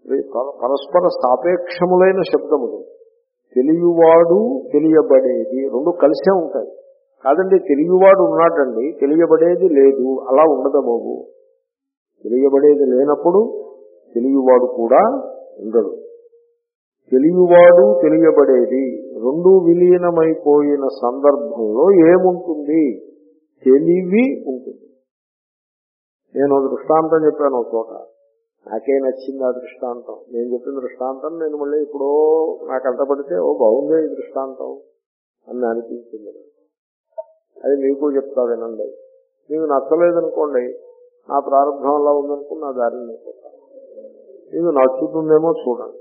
పరస్పర సాపేక్షములైన శబ్దములు. తెలియవాడు తెలియబడేది రెండు కలిసే ఉంటాయి. కాదండి తెలియవాడు ఉన్నాడండి తెలియబడేది లేదు, అలా ఉండదు బాబు. తెలియబడేది లేనప్పుడు తెలియవాడు కూడా ఉండడు. తెలియవాడు తెలియబడేది రెండు విలీనమైపోయిన సందర్భంలో ఏముంటుంది? తెలివి ఉంటుంది. నేను దృష్టాంతం చెప్పాను ఒక చోట, నాకే నచ్చింది ఆ దృష్టాంతం. నేను చెప్పిన దృష్టాంతం నేను మళ్ళీ ఇప్పుడో నాకు అంటపడితే ఓ బాగుందే ఈ దృష్టాంతం అని అనిపించింది. అది మీకు చెప్తా వినండి. మీకు నచ్చలేదనుకోండి, నా ప్రారంభం అలా ఉందనుకుని నా దారిని నేర్చుకుంటాను. మీకు నచ్చుతుందేమో చూడండి.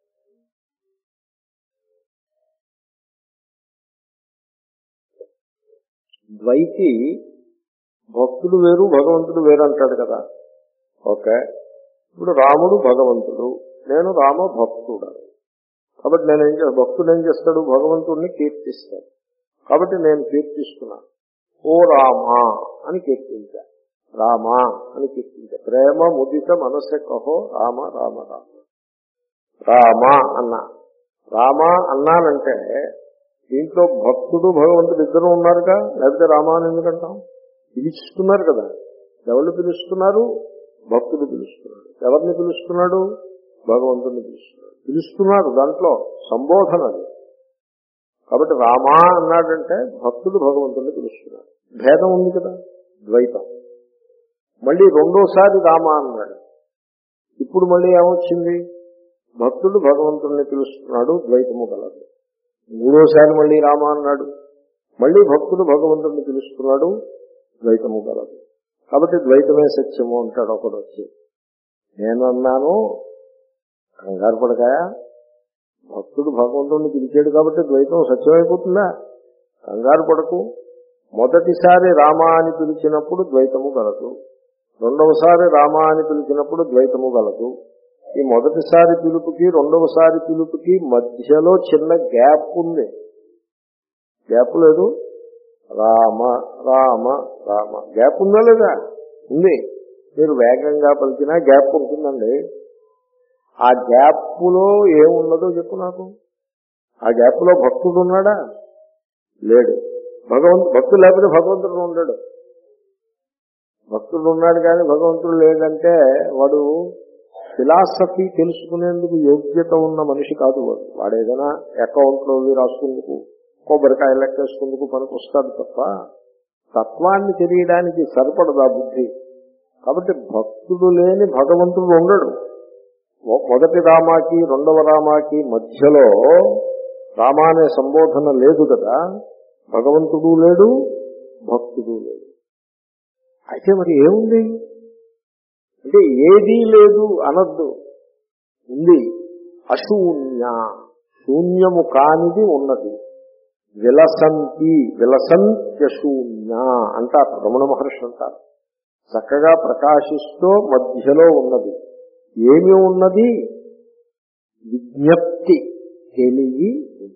ద్వైతి భక్తుడు వేరు భగవంతుడు వేరు అంటాడు కదా. ఓకే, ఇప్పుడు రాముడు భగవంతుడు, నేను రామ భక్తుడు. కాబట్టి నేనేం చే భక్తుడు ఏం చేస్తాడు? భగవంతుడిని కీర్తిస్తాడు. కాబట్టి నేను కీర్తిస్తున్నాను. ఓ రామా అని కీర్తించా, రామా అని కీర్తించా. ప్రేమ ముదిత మనసె కహో రామ రామ రామ రామా అన్నా. రామా అన్నానంటే దీంట్లో భక్తుడు భగవంతుడు ఇద్దరు ఉన్నారుగా, లేకపోతే రామా అని ఎందుకంటాం? పిలుస్తున్నారు కదా. ఎవరు పిలుస్తున్నారు? భక్తుడు పిలుస్తున్నాడు. ఎవరిని పిలుస్తున్నాడు? భగవంతుడిని పిలుస్తున్నాడు. పిలుస్తున్నారు, దాంట్లో సంబోధన అది. కాబట్టి రామా అన్నాడంటే భక్తుడు భగవంతుడిని పిలుస్తున్నాడు. భేదం ఉంది కదా, ద్వైతం. మళ్ళీ రెండోసారి రామా అన్నాడు. ఇప్పుడు మళ్ళీ ఏమొచ్చింది? భక్తుడు భగవంతుడిని పిలుస్తున్నాడు, ద్వైతము గలదు. మూడోసారి మళ్ళీ రామా అన్నాడు. మళ్ళీ భక్తుడు భగవంతుడిని పిలుస్తున్నాడు, ద్వైతము గలదు. కాబట్టి ద్వైతమే సత్యము అంటాడు ఒకడు వచ్చి. నేను అన్నాను కంగారు పడకాయ, భక్తుడు భగవంతుడిని పిలిచాడు కాబట్టి ద్వైతం సత్యమైపోతుందా? కంగారు పడకు. మొదటిసారి రామా అని పిలిచినప్పుడు ద్వైతము గలదు, రెండవసారి రామా అని పిలిచినప్పుడు ద్వైతము గలదు. ఈ మొదటిసారి పిలుపుకి రెండవసారి పిలుపుకి మధ్యలో చిన్న గ్యాప్ ఉంది. గ్యాప్ లేదు. రామ రామ రామ గ్యాప్ ఉందా లేదా? ఉంది. మీరు వేగంగా పలికినా గ్యాప్ ఉంటుందండి. ఆ గ్యాప్లో ఏమున్నదో చెప్పు నాకు. ఆ గ్యాప్లో భక్తుడు ఉన్నాడా? లేడు. భగవంతు భక్తుడు లేకపోతే భగవంతుడు ఉండడు. భక్తుడు ఉన్నాడు కానీ భగవంతుడు లేదంటే వాడు ఫిలాసఫీ తెలుసుకునేందుకు యోగ్యత ఉన్న మనిషి కాదు. వాడు వాడు ఏదైనా అకౌంట్లో రాసుకుందుకు, కొబ్బరికాయ లెక్కేసుకుందుకు పనికి వస్తాడు తప్ప తత్వాన్ని తెలియడానికి సరిపడదా బుద్ధి. కాబట్టి భక్తుడు లేని భగవంతుడు ఉండడు. మొదటి రామాకి రెండవ రామాకి మధ్యలో రామా అనే సంబోధన లేదు కదా. భగవంతుడు లేడు, భక్తుడు లేడు. అయితే మరి ఏముంది అంటే ఏదీ లేదు అనద్దు. ఉంది. అశూన్య, శూన్యము కానిది ఉన్నది. విలసంతి విలసంత్యశూన్య అంటారు రమణ మహర్షి అంటారు. చక్కగా ప్రకాశిస్తూ మధ్యలో ఉన్నది. ఏమి ఉన్నది? విజ్ఞప్తి, తెలివి,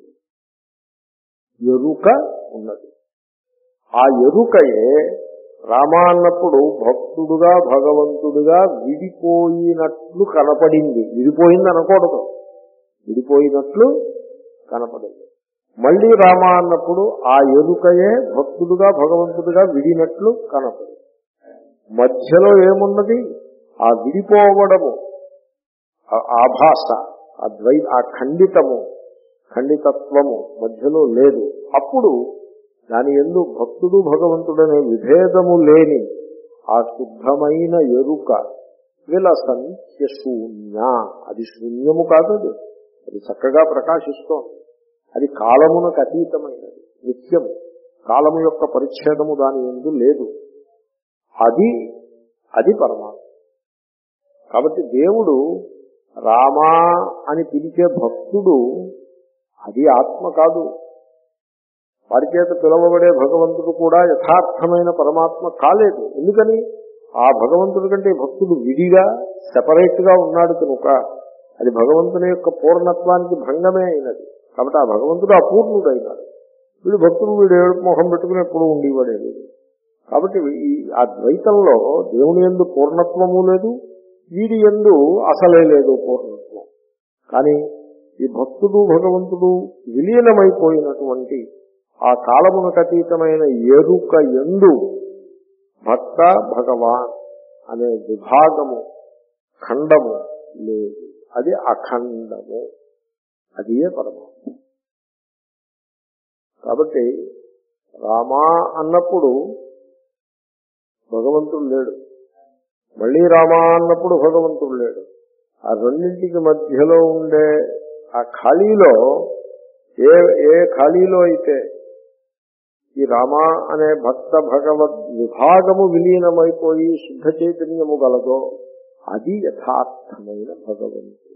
ఎరుక ఉన్నది. ఆ ఎరుకయే రామా అన్నప్పుడు భక్తుడుగా భగవంతుడుగా విడిపోయినట్లు కనపడింది. విడిపోయింది అనకూడదు, విడిపోయినట్లు కనపడింది. మళ్ళీ రామా అన్నప్పుడు ఆ ఎరుకయే భక్తుడుగా భగవంతుడుగా విడినట్లు కనపడింది. మధ్యలో ఏమున్నది? ఆ విడిపోవడము, ఆభాస, ఆ ద్వై ఆ ఖండితము, ఖండితత్వము మధ్యలో లేదు. అప్పుడు దాని యందు భక్తుడు భగవంతుడనే విభేదము లేని ఆ శుద్ధమైన ఎరుక విలసంత్య శూన్య. అది శూన్యము కాదు, అది అది చక్కగా ప్రకాశిస్తోంది. అది కాలమునకు అతీతమైనది, నిత్యము. కాలము యొక్క పరిచ్ఛేదము దాని యందు లేదు. అది అది పరమాత్మ. కాబట్టి దేవుడు రామా అని పిలిచే భక్తుడు అది ఆత్మ కాదు. వారి చేత పిలవబడే భగవంతుడు కూడా యథార్థమైన పరమాత్మ కాలేదు. ఎందుకని? ఆ భగవంతుడి కంటే భక్తుడు విడిగా సెపరేట్ గా ఉన్నాడు కనుక అది భగవంతుని యొక్క పూర్ణత్వానికి భంగమే అయినది. కాబట్టి ఆ భగవంతుడు అపూర్ణుడు అయినాడు. వీడు భక్తుడు వీడు ఏడుపు మొహం పెట్టుకుని ఎప్పుడు ఉండేవాడే లేదు. కాబట్టి ఈ ఆ ద్వైతంలో దేవుని యందు పూర్ణత్వము లేదు, వీడి యందు అసలే లేదు పూర్ణత్వం. కానీ ఈ భక్తుడు భగవంతుడు విలీనమైపోయినటువంటి ఆ కాలమునకు అతీతమైన ఎరుక యందు భక్త భగవాన్ అనే విభాగము ఖండము లేదు. అది అఖండము. అది ఏ పరమాత్మ. కాబట్టి రామా అన్నప్పుడు భగవంతుడు లేడు, మళ్ళీ రామా అన్నప్పుడు భగవంతుడు లేడు. ఆ రెండింటికి మధ్యలో ఉండే ఆ ఖాళీలో ఏ ఏ ఖాళీలో అయితే ఈ రామా అనే భక్త భగవద్ విభాగము విలీనమైపోయి శుద్ధ చైతన్యము గలదో అది యథార్థమైన భగవంతుడు.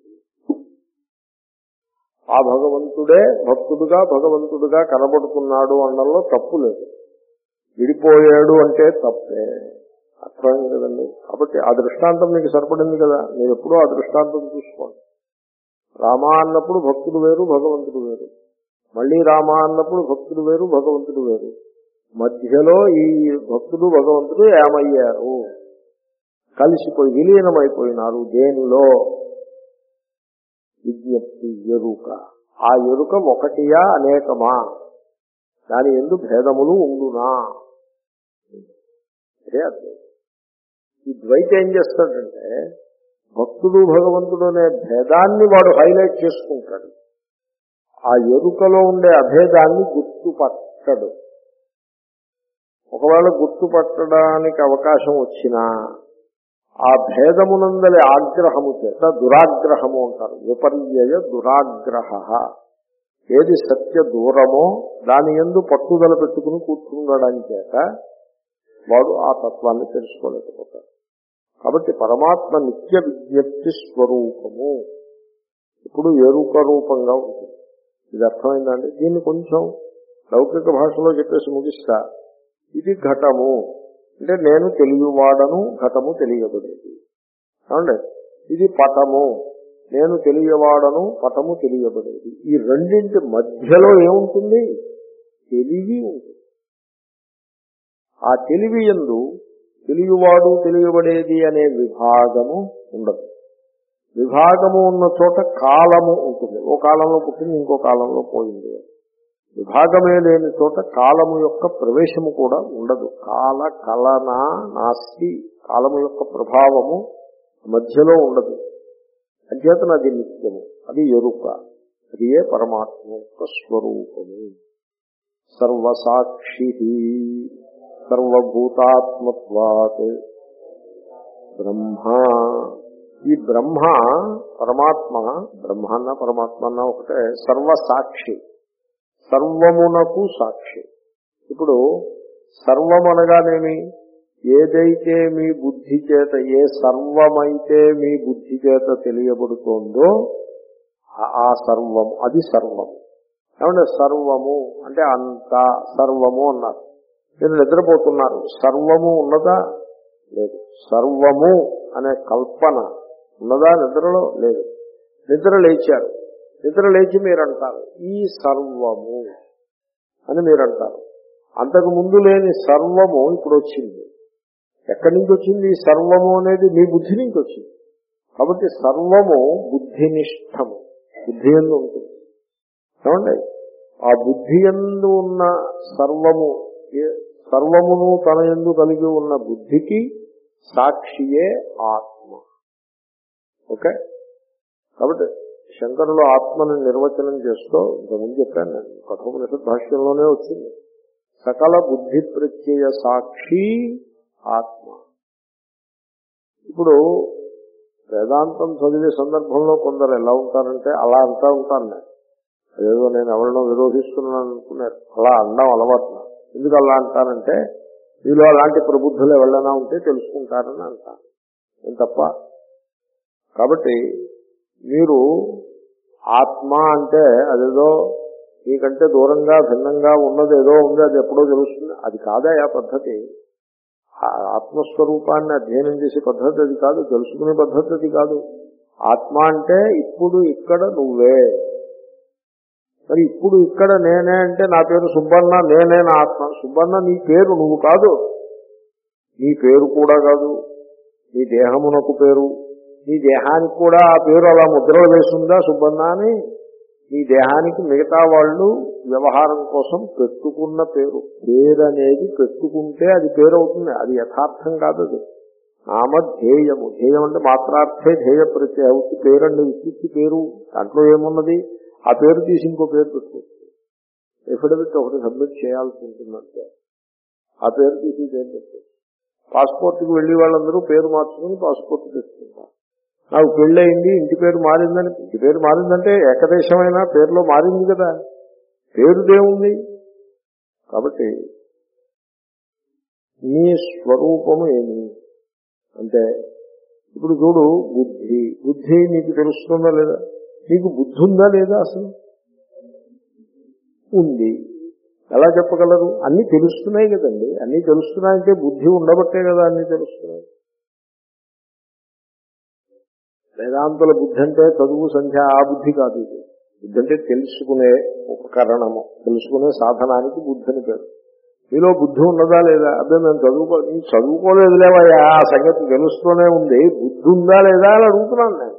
ఆ భగవంతుడే భక్తుడుగా భగవంతుడుగా కనబడుతున్నాడు అనడంలో తప్పు లేదు. విడిపోయాడు అంటే తప్పే. అర్థమైంది కదండి. కాబట్టి ఆ దృష్టాంతం మీకు సరిపడింది కదా. మీరు ఎప్పుడూ ఆ దృష్టాంతం చూసుకోండి. రామా అన్నప్పుడు భక్తుడు వేరు, భగవంతుడు వేరు. మళ్ళీ రామా అన్నప్పుడు భక్తుడు వేరు, భగవంతుడు వేరు. మధ్యలో ఈ భక్తుడు భగవంతుడు ఏమయ్యారు? కలిసిపోయి విలీనమైపోయినారు. దేనిలో? విజ్ఞప్తి, ఎరుక. ఆ ఎరుక ఒకటియా అనేకమా? దాని యందు భేదములు ఉండునా? అదే అర్థం. ఈ ద్వైత ఏం చేస్తాడంటే భక్తుడు భగవంతుడు అనే భేదాన్ని వాడు హైలైట్ చేసుకుంటాడు. ఆ ఎరుకలో ఉండే అభేదాన్ని గుర్తుపట్టడు. ఒకవేళ గుర్తుపట్టడానికి అవకాశం వచ్చినా ఆ భేదమునందలి ఆగ్రహము చేత దురాగ్రహము అంటారు. విపర్యయ దురాగ్రహ. ఏది సత్య దూరమో దాని యందు పట్టుదల పెట్టుకుని కూర్చుండడం చేత వాడు ఆ తత్వాన్ని తెలుసుకోలేకపోతాడు. కాబట్టి పరమాత్మ నిత్య విజ్ఞప్తి స్వరూపము ఇప్పుడు ఎరుక రూపంగా ఉంటుంది. ఇది అర్థమైందండి. దీన్ని కొంచెం లౌకిక భాషలో చెప్పేసి ముగిస్తా. ఇది ఘటము అంటే నేను తెలియవాడను, ఘటము తెలియబడేది. అవునండి. ఇది పటము, నేను తెలియవాడను, పటము తెలియబడేది. ఈ రెండింటి మధ్యలో ఏముంటుంది? తెలివి ఉంటుంది. ఆ తెలివి యందు తెలియవాడు తెలియబడేది అనే విభాగము ఉండదు. విభాగము ఉన్న చోట కాలము ఉంటుంది. ఓ కాలంలో పుట్టింది, ఇంకో కాలంలో పోయింది. విభాగమే లేని చోట కాలము యొక్క ప్రవేశము కూడా ఉండదు. కాల కలనా నాస్తి. కాలము యొక్క ప్రభావము మధ్యలో ఉండదు. అధ్యతన అది నిత్యము. అది ఎరుక. అది ఏ పరమాత్మ యొక్క స్వరూపము. సర్వసాక్షి సర్వభూతాత్మత్వాత్ బ్రహ్మ. ఈ బ్రహ్మ పరమాత్మ, బ్రహ్మ అన్న పరమాత్మ అన్న ఒకటే. సర్వసాక్షి, సర్వమునకు సాక్షి. ఇప్పుడు సర్వమనగానేమి? ఏదైతే మీ బుద్ధి చేత, ఏ సర్వమైతే మీ బుద్ధి చేత తెలియబడుతోందో ఆ సర్వము, అది సర్వము. ఏమంటే సర్వము అంటే అంతా సర్వము అన్నారు. మీరు నిద్రపోతున్నారు, సర్వము ఉన్నదా? లేదు. సర్వము అనే కల్పన ఉన్నదా నిద్రలో? లేదు. నిద్ర లేచారు, నిద్ర లేచి మీరంటారు ఈ సర్వము అని మీరంటారు. అంతకు ముందు లేని సర్వము ఇప్పుడు వచ్చింది. ఎక్కడి నుంచి వచ్చింది? ఈ సర్వము అనేది మీ బుద్ధి నుంచి వచ్చింది. కాబట్టి సర్వము బుద్ధినిష్టము, బుద్ధి యందు ఉంటుంది. ఏమండి? ఆ బుద్ధి యందు ఉన్న సర్వము, సర్వమును తన యందు కలిగి ఉన్న బుద్ధికి సాక్షియే ఆత్మ. ఓకే. కాబట్టి శంకరులు ఆత్మని నిర్వచనం చేస్తూ ఇంతకుముందు చెప్పాను నేను, కఠోపనిషత్ భాష్యంలోనే వచ్చింది. సకల బుద్ధి ప్రత్యయ సాక్షి ఆత్మ. ఇప్పుడు వేదాంతం చదివే సందర్భంలో కొందరు ఎలా ఉంటారంటే అలా అంటూ ఉంటాను నేను. అదేదో నేను ఎవరినో విరోధిస్తున్నాను అనుకున్నారు. అలా అనడం అలవాటు. ఎందుకు అలా అంటానంటే మీలో అలాంటి ప్రబుద్ధులు ఎవరైనా ఉంటే తెలుసుకుంటారని అంటాను, ఏం తప్ప. కాబట్టి మీరు ఆత్మ అంటే అదేదో మీకంటే దూరంగా భిన్నంగా ఉన్నది ఏదో ఉంది, అది ఎప్పుడో తెలుస్తుంది. అది కాదా ఆ పద్ధతి? ఆత్మస్వరూపాన్ని అధ్యయనం చేసే పద్ధతి అది కాదు, తెలుసుకునే పద్ధతి అది కాదు. ఆత్మ అంటే ఇప్పుడు ఇక్కడ నువ్వే. మరి ఇప్పుడు ఇక్కడ నేనే అంటే నా పేరు సుబ్బన్న, నేనే నా ఆత్మ. సుబ్బన్న నీ పేరు, నువ్వు కాదు. నీ పేరు కూడా కాదు, నీ దేహమునకు పేరు, నీ దేహానికి కూడా ఆ పేరు అలా ముద్రలు వేస్తుందా సుబ్బన్న అని నీ దేహానికి మిగతా వాళ్ళు వ్యవహారం కోసం పెట్టుకున్న పేరు. పేరు అనేది పెట్టుకుంటే అది పేరు అవుతుంది, అది యథార్థం కాదు. అది నామధేయము. ధ్యేయం అంటే మాత్రార్థే ధ్యేయ ప్రత్యయ అవుతుంది. పేరు అంటే విచ్చిచ్చి పేరు, దాంట్లో ఏమున్నది? ఆ పేరు తీసి ఇంకో పేరు పెట్టుకోవచ్చు. ఎఫిడవిట్ ఒకటి సబ్మిట్ చేయాల్సి ఉంటుందంటే ఆ పేరు తీసి పేరు పెట్టుకోవచ్చు. పాస్పోర్ట్కి వెళ్ళి వాళ్ళందరూ పేరు మార్చుకుని పాస్పోర్ట్ తెచ్చుకుంటారు. నాకు పెళ్ళయింది, ఇంటి పేరు మారిందని. ఇంటి పేరు మారిందంటే ఏకదేశమైనా పేరులో మారింది కదా, పేరుదేముంది? కాబట్టి నీ స్వరూపము ఏమి అంటే ఇప్పుడు చూడు, బుద్ధి. బుద్ధి నీకు తెలుస్తుందా లేదా? నీకు బుద్ధి ఉందా లేదా? అసలు ఉంది. ఎలా చెప్పగలరు? అన్నీ తెలుస్తున్నాయి కదండి. అన్నీ తెలుస్తున్నాయంటే బుద్ధి ఉండబట్టే కదా అన్నీ తెలుస్తున్నాయి. వేదాంతుల బుద్ధి అంటే చదువు సంఖ్య ఆ బుద్ధి కాదు. ఇది బుద్ధి అంటే తెలుసుకునే ఉపకరణము, తెలుసుకునే సాధనానికి బుద్ధి అని పేరు. మీలో బుద్ధి ఉన్నదా లేదా? అదే మేము చదువుకో చదువుకోలేదులేవయ్యా, ఆ సంగతి తెలుస్తూనే ఉంది. బుద్ధి ఉందా లేదా అని అడుగుతున్నాను నేను.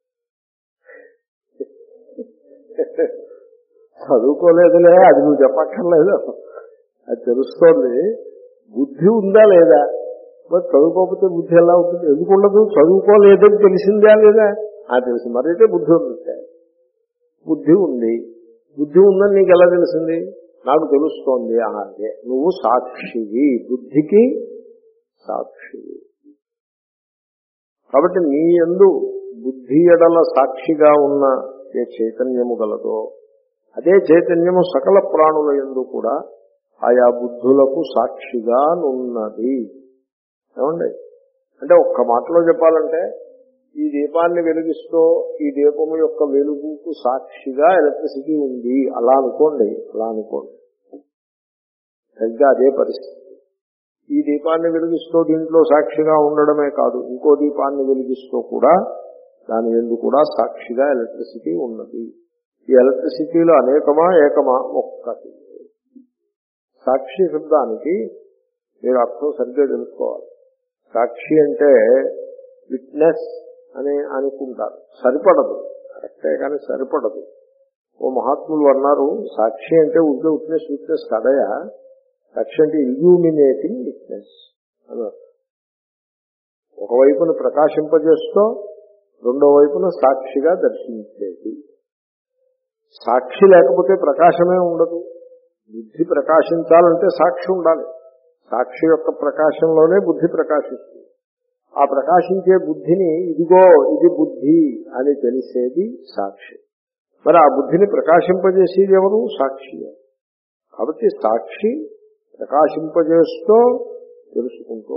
చదువుకోలేదులే, అది నువ్వు చెప్పక్కర్లేదు, అది తెలుస్తోంది. బుద్ధి ఉందా లేదా? మరి చదువుకోకపోతే బుద్ధి ఎలా ఉంటుంది? ఎందుకు ఉండదు? చదువుకోలేదని తెలిసిందా లేదా? ఆ తెలిసి మరైతే బుద్ధి ఉంది. బుద్ధి ఉంది. బుద్ధి ఉందని నీకు ఎలా తెలిసింది? నాకు తెలుస్తోంది. అదే నువ్వు సాక్షివి, బుద్ధికి సాక్షివి. కాబట్టి నీ యందు బుద్ధి ఎడల సాక్షిగా ఉన్న ఏ చైతన్యము గలదో అదే చైతన్యము సకల ప్రాణుల యందు కూడా ఆయా బుద్ధులకు సాక్షిగా నున్నది. ఏమండి? అంటే ఒక్క మాటలో చెప్పాలంటే ఈ దీపాన్ని వెలిగిస్తూ ఈ దీపము యొక్క వెలుగుకు సాక్షిగా ఎలక్ట్రిసిటీ ఉంది అలా అనుకోండి. అలా అనుకోండి సరిగ్గా అదే పరిస్థితి. ఈ దీపాన్ని వెలిగిస్తూ దీంట్లో సాక్షిగా ఉండడమే కాదు, ఇంకో దీపాన్ని వెలిగిస్తూ కూడా దాని యందు కూడా సాక్షిగా ఎలక్ట్రిసిటీ ఉన్నది. ఈ ఎలక్ట్రిసిటీలో అనేకమా ఏకమా? ఒక్కటి. సాక్షి శబ్దానికి మీరు అర్థం సరిగ్గా తెలుసుకోవాలి. సాక్షి అంటే విట్నెస్ అని అనుకుంటారు, సరిపడదు. కరెక్టే కానీ సరిపడదు. ఓ మహాత్ములు అన్నారు, సాక్షి అంటే ఉంటే విట్నెస్ విట్నెస్ కదయా, సాక్షి అంటే ఇల్యూమినేటింగ్ విట్నెస్ అన్నారు. ఒకవైపున ప్రకాశింపజేస్తూ రెండో వైపున సాక్షిగా దర్శించేది. సాక్షి లేకపోతే ప్రకాశమే ఉండదు. బుద్ధి ప్రకాశించాలంటే సాక్షి ఉండాలి. సాక్షి యొక్క ప్రకాశంలోనే బుద్ధి ప్రకాశిస్తుంది. ఆ ప్రకాశించే బుద్ధిని ఇదిగో ఇది బుద్ధి అని తెలిసేది సాక్షి. మరి ఆ బుద్ధిని ప్రకాశింపజేసేది ఎవరు? సాక్షి. కాబట్టి సాక్షి ప్రకాశింపజేస్తూ తెలుసుకుంటూ.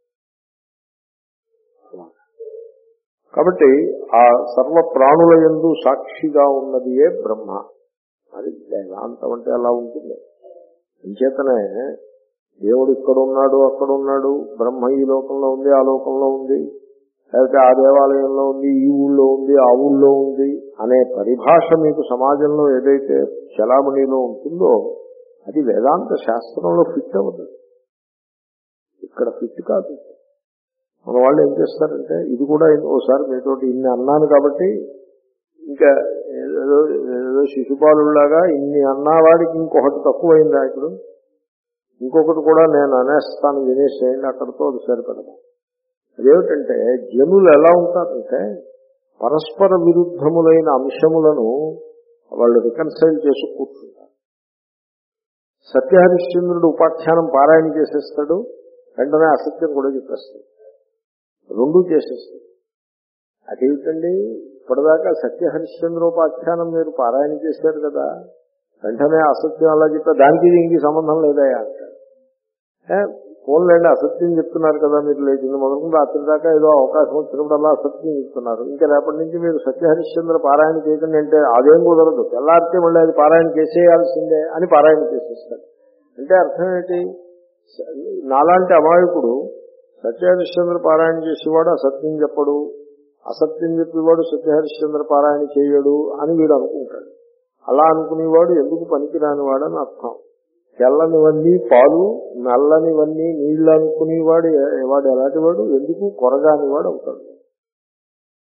కాబట్టి ఆ సర్వ ప్రాణుల యందు సాక్షిగా ఉన్నదియే బ్రహ్మ. అది వేదాంతం అంటే అలా ఉంటుంది. అంచేతనే దేవుడు ఇక్కడ ఉన్నాడు అక్కడ ఉన్నాడు, బ్రహ్మ ఈ లోకంలో ఉంది ఆ లోకంలో ఉంది, లేకపోతే ఆ దేవాలయంలో ఉంది ఈ ఊళ్ళో ఉంది ఆ ఊళ్ళో ఉంది అనే పరిభాష మీకు సమాజంలో ఏదైతే చలామణిలో ఉంటుందో అది వేదాంత శాస్త్రంలో ఫిట్ అవ్వదు. ఇక్కడ ఫిట్ కాదు. మన వాళ్ళు ఏం చేస్తారంటే ఇది కూడా ఓసారి మీతోటి ఇన్ని అన్నాను కాబట్టి ఇంకా ఏదో ఏదో శిశుపాలులాగా ఇన్ని అన్నవాడికి ఇంకొకటి తక్కువైందా ఇప్పుడు, ఇంకొకటి కూడా నేను అనేస్తాను వినేసేయండి, అక్కడితో అది సరిపడదు. అదేమిటంటే జనులు ఎలా ఉంటారంటే పరస్పర విరుద్ధములైన అంశములను వాళ్ళు రికన్సైల్ చేసి కూర్చుంటారు. సత్యహరిశ్చంద్రుడు ఉపాఖ్యానం పారాయణ చేసేస్తాడు, వెంటనే అసత్యం కూడా చెప్పేస్తాడు, రెండూ చేసేస్తాడు. అదేమిటండి ఇప్పటిదాకా సత్యహరిశ్చంద్రోపాఖ్యానం మీరు పారాయణ చేశారు కదా, వెంటనే అసత్యం అలా చెప్పా, దానికి దీనికి సంబంధం లేదా అంటారు. ఫోన్లేండి అసత్యం చెప్తున్నారు కదా మీరు, లేచింది మొదలుకుండా రాత్రి దాకా ఏదో అవకాశం వచ్చినప్పుడు అలా అసత్యం చెప్తున్నారు, ఇంకా రేపటి నుంచి మీరు సత్యహరిశ్చంద్ర పారాయణ చేయకండి అంటే అదేం కుదరదు, తెల్లారితే మళ్ళీ అది పారాయణ చేసేయాల్సిందే అని పారాయణ చేసేస్తారు. అంటే అర్థం ఏంటి? నాలాంటి అమాయకుడు సత్యహరిశ్చంద్ర పారాయణ చేసేవాడు అసత్యం చెప్పడు, అసత్యం చెప్పేవాడు సత్యహరిశ్చంద్ర పారాయణ చేయడు అని వీడు అనుకుంటాడు. అలా అనుకునేవాడు ఎందుకు పనికిరానివాడు అని అర్థం. తెల్లనివన్నీ పాలు, నల్లనివన్నీ నీళ్లు అనుకునేవాడు వాడు ఎలాంటి వాడు, ఎందుకు కొరగానివాడు అవుతాడు.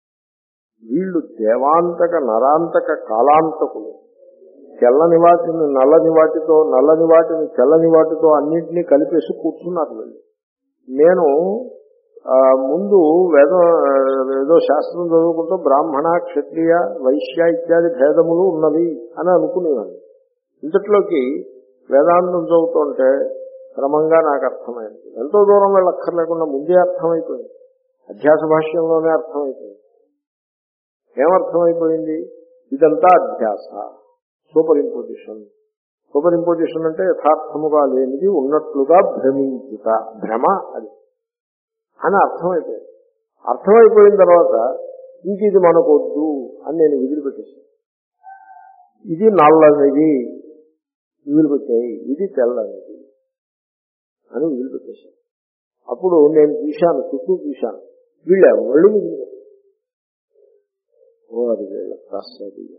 వీళ్ళు దేవాంతక నరాంతక కాలాంతకులు. తెల్లని వాటిని నల్లని వాటితో, నల్లని వాటిని తెల్లని వాటితో అన్నింటినీ కలిపేసి కూర్చున్నారు వీళ్ళు. నేను ముందు వేద ఏదో శాస్త్రం చదువుకుంటూ బ్రాహ్మణ క్షత్రియ వైశ్య ఇత్యాది భేదములు ఉన్నవి అని అనుకునేవాడిని. ఇంతట్లోకి వేదాంతం చదువుతుంటే క్రమంగా నాకు అర్థమైంది. ఎంతో దూరం వెళ్ళక్కర్లేకుండా ముందే అర్థమైపోయింది. అధ్యాస భాష్యంలోనే అర్థమైపోయింది. ఏమర్థమైపోయింది? ఇదంతా అధ్యాస, సూపర్ ఇంపోజిషన్. సూపర్ ఇంపోజిషన్ అంటే యథార్థముగా లేనిది ఉన్నట్లుగా భ్రమించుట, భ్రమ అది అని అర్థమైపోయింది. అర్థమైపోయిన తర్వాత ఇంక ఇది మనకొద్దు అని నేను వదిలిపెట్టేసాను. ఇది నల్లనిది వదిలిపెట్టాయి, ఇది తెల్లనిది అని వదిలిపెట్టేశాను. అప్పుడు నేను చూశాను, చుట్టూ చూశాను, వీళ్ళు ఎవళ్ళు వదిలిపెట్టారు. ఓ అది వీళ్ళ ప్రసాదీయ.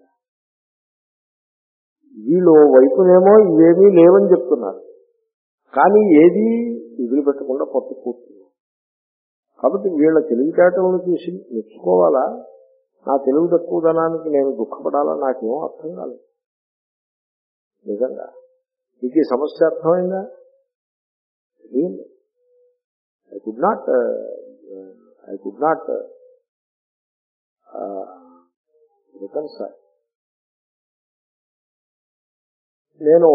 వీళ్ళు వైపునేమో ఇవేమీ లేవని చెప్తున్నారు, కానీ ఏది వదిలిపెట్టకుండా పట్టు కూర్చున్నారు. కాబట్టి వీళ్ళ తెలివితేటలను చూసి మెచ్చుకోవాలా, నా తెలివి తక్కువదనానికి నేను దుఃఖపడాలా, నాకేమో అర్థం కాలేదు. నిజంగా మీకు ఈ సమస్య అర్థమైందా? I could not I could not reconcile. నేను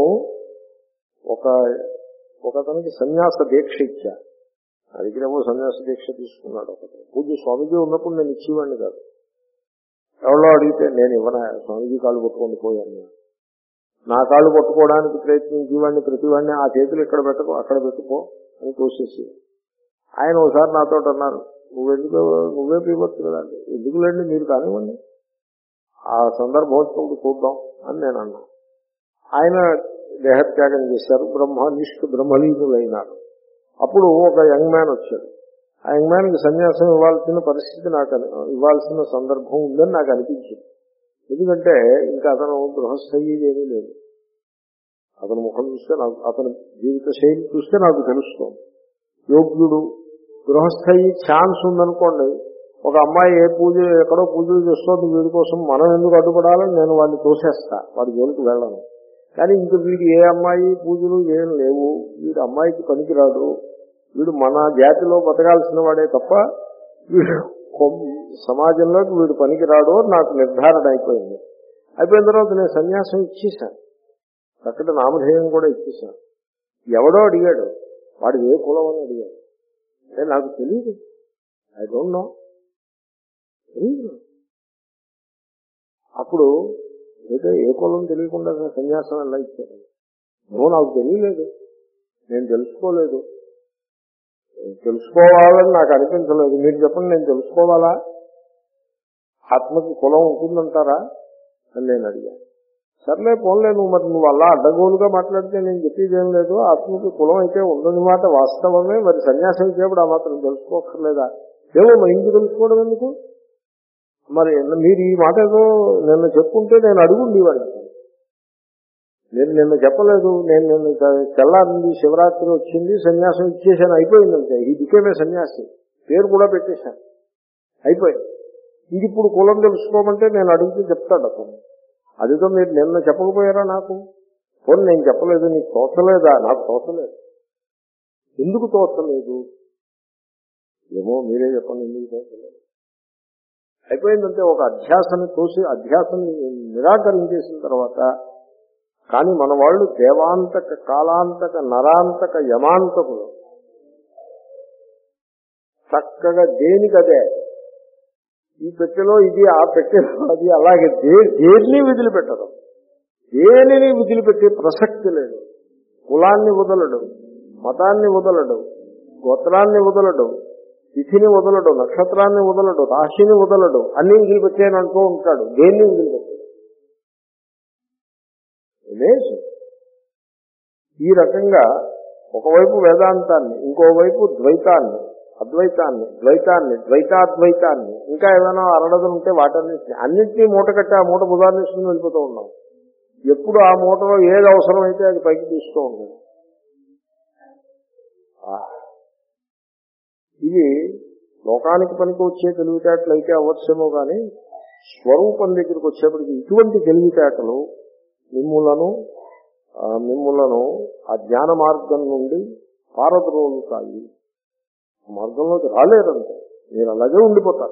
ఒక ఒకతనికి సన్యాస దీక్ష ఇచ్చా. నా దగ్గరేమో సన్యాస దీక్ష తీసుకున్నాడు ఒకటి. పూజ్య స్వామీజీ ఉన్నప్పుడు నేను ఇచ్చేవాడిని కాదు. ఎవరో అడిగితే నేను ఇవ్వనా, స్వామీజీ కాళ్ళు పట్టుకొని పోయాను. నా కాళ్ళు పట్టుకోవడానికి ప్రయత్నించేవాడిని ప్రతివాడిని ఆ చేతులు ఇక్కడ పెట్టుకో అక్కడ పెట్టుకో అని తోసేసి. ఆయన ఒకసారి నాతో అన్నారు, నువ్వెందుకు నువ్వే పీవచ్చు కదండి, ఎందుకులేండి మీరు కానివ్వండి, ఆ సందర్భం వచ్చినప్పుడు చూద్దాం అని నేను అన్నా. ఆయన దేహత్యాగం చేశారు, బ్రహ్మనిష్ఠ బ్రహ్మలీనులైనారు. అప్పుడు ఒక యంగ్ మ్యాన్ వచ్చాడు. ఆ యంగ్ మ్యాన్కి సన్యాసం ఇవ్వాల్సిన పరిస్థితి నాకు ఇవ్వాల్సిన సందర్భం ఉందని నాకు అనిపించింది. ఎందుకంటే ఇంకా అతను గృహస్థయి ఏమీ లేదు. అతని ముఖం చూస్తే నాకు, అతని జీవిత శైలి చూస్తే నాకు తెలుస్తోంది. యోగ్యుడు, గృహస్థయి ఛాన్స్ ఉందనుకోండి, ఒక అమ్మాయి ఏ పూజ ఎక్కడో పూజలు చేస్తోంది, వీడి కోసం మనం ఎందుకు అడ్డుపడాలని నేను వాడిని తోసేస్తా, వాడి జోలికి వెళ్ళను. కానీ ఇంక వీడు ఏ అమ్మాయి పూజలు ఏం లేవు, వీడు అమ్మాయికి పనికిరాడు, వీడు మన జాతిలో బతకాల్సిన వాడే తప్ప వీడు సమాజంలోకి వీడు పనికిరాడు అని నాకు నిర్ధారణ అయిపోయింది. అయిపోయిన తర్వాత నేను సన్యాసం ఇచ్చేశాను, అక్కడ నామధేయం కూడా ఇచ్చేశాను. ఎవడో అడిగాడు, వాడు ఏ కులం అని అడిగాడు. అంటే నాకు తెలియదు, ఐ డోంట్ నో, తెలియదు. అప్పుడు అయితే ఏ కులం తెలియకుండా సన్యాసం ఎలా ఇచ్చాడు? నువ్వు నాకు తెలియలేదు, నేను తెలుసుకోలేదు, తెలుసుకోవాలని నాకు అనిపించలేదు. మీరు చెప్పండి, నేను తెలుసుకోవాలా? ఆత్మకి కులం ఉంటుందంటారా అని నేను అడిగాను. సర్లే పోన్లే, నువ్వు మరి నువ్వు అలా అడ్డగోలుగా మాట్లాడితే నేను చెప్పేదేం లేదు. ఆత్మకి కులం అయితే ఉందని మాట వాస్తవమే, మరి సన్యాసం చేయప్పుడు ఆ మాత్రం తెలుసుకోకర్లేదా? ఏమో మరి ఇంటికి తెలుసుకోవడం ఎందుకు? మరి మీరు ఈ మాట ఏదో నిన్న చెప్పుంటే నేను అడుగుండి వాడికి. నేను నిన్న చెప్పలేదు, నేను నిన్న తెల్లారింది, శివరాత్రి వచ్చింది, సన్యాసం ఇచ్చేసాను, అయిపోయిందంటే. ఈ దికేమే సన్యాసి పేరు కూడా పెట్టేశాను, అయిపోయింది. ఇది ఇప్పుడు కులం తెలుసుకోమంటే నేను అడిగితే చెప్తాడు అతను. అదితో మీరు నిన్న చెప్పకపోయారా నాకు? పోనీ నేను చెప్పలేదు, నీకు తోచలేదా? నాకు తోచలేదు. ఎందుకు తోచలేదు? ఏమో మీరే చెప్పండి, ఎందుకు తోచలేదు. అయిపోయిందంటే ఒక అధ్యాసని తోసి అధ్యాసని నిరాకరించేసిన తర్వాత. కానీ మన వాళ్ళు దేవాంతక కాలాంతక నరాంతక యమాంతకులు. చక్కగా దేనికదే, ఈ పెట్టెలో ఇది, ఆ పెట్టెలో అది, అలాగే దేన్ని వదిలిపెట్టరు, దేనిని వదిలిపెట్టే ప్రసక్తి లేదు. కులాన్ని వదలడు, మతాన్ని వదలడు, గోత్రాన్ని వదలడు, తిథిని వదలడు, నక్షత్రాన్ని వదలడు, రాశిని వదలడు, అన్ని వదిలిపెట్టాను అంటూ ఉంటాడు. దేన్ని వదిలిపెట్టాడు? ఈ రకంగా ఒకవైపు వేదాంతాన్ని, ఇంకోవైపు ద్వైతాన్ని, అద్వైతాన్ని, ద్వైతాన్ని, ద్వైతాద్వైతాన్ని, ఇంకా ఏమైనా అరడదలు ఉంటే వాటన్నింటినీ అన్నింటినీ మూట కట్టి ఆ మూట బుధాన్నిస్తుని వెళ్ళిపోతూ ఉన్నాం. ఎప్పుడు ఆ మూటలో ఏది అవసరమైతే అది పైకి తీస్తూ ఉండదు. ఇది లోకానికి పనికి వచ్చే తెలివితేటలయితే అవ్వచ్చేమో కానీ స్వరూపం దగ్గరికి వచ్చేప్పటికి ఇటువంటి తెలివితేటలు మిమ్ములను మిమ్ములను ఆ జ్ఞాన మార్గం నుండి పారద్రోలుతాయి. మార్గంలోకి రాలేరంటే మీరు అలాగే ఉండిపోతారు.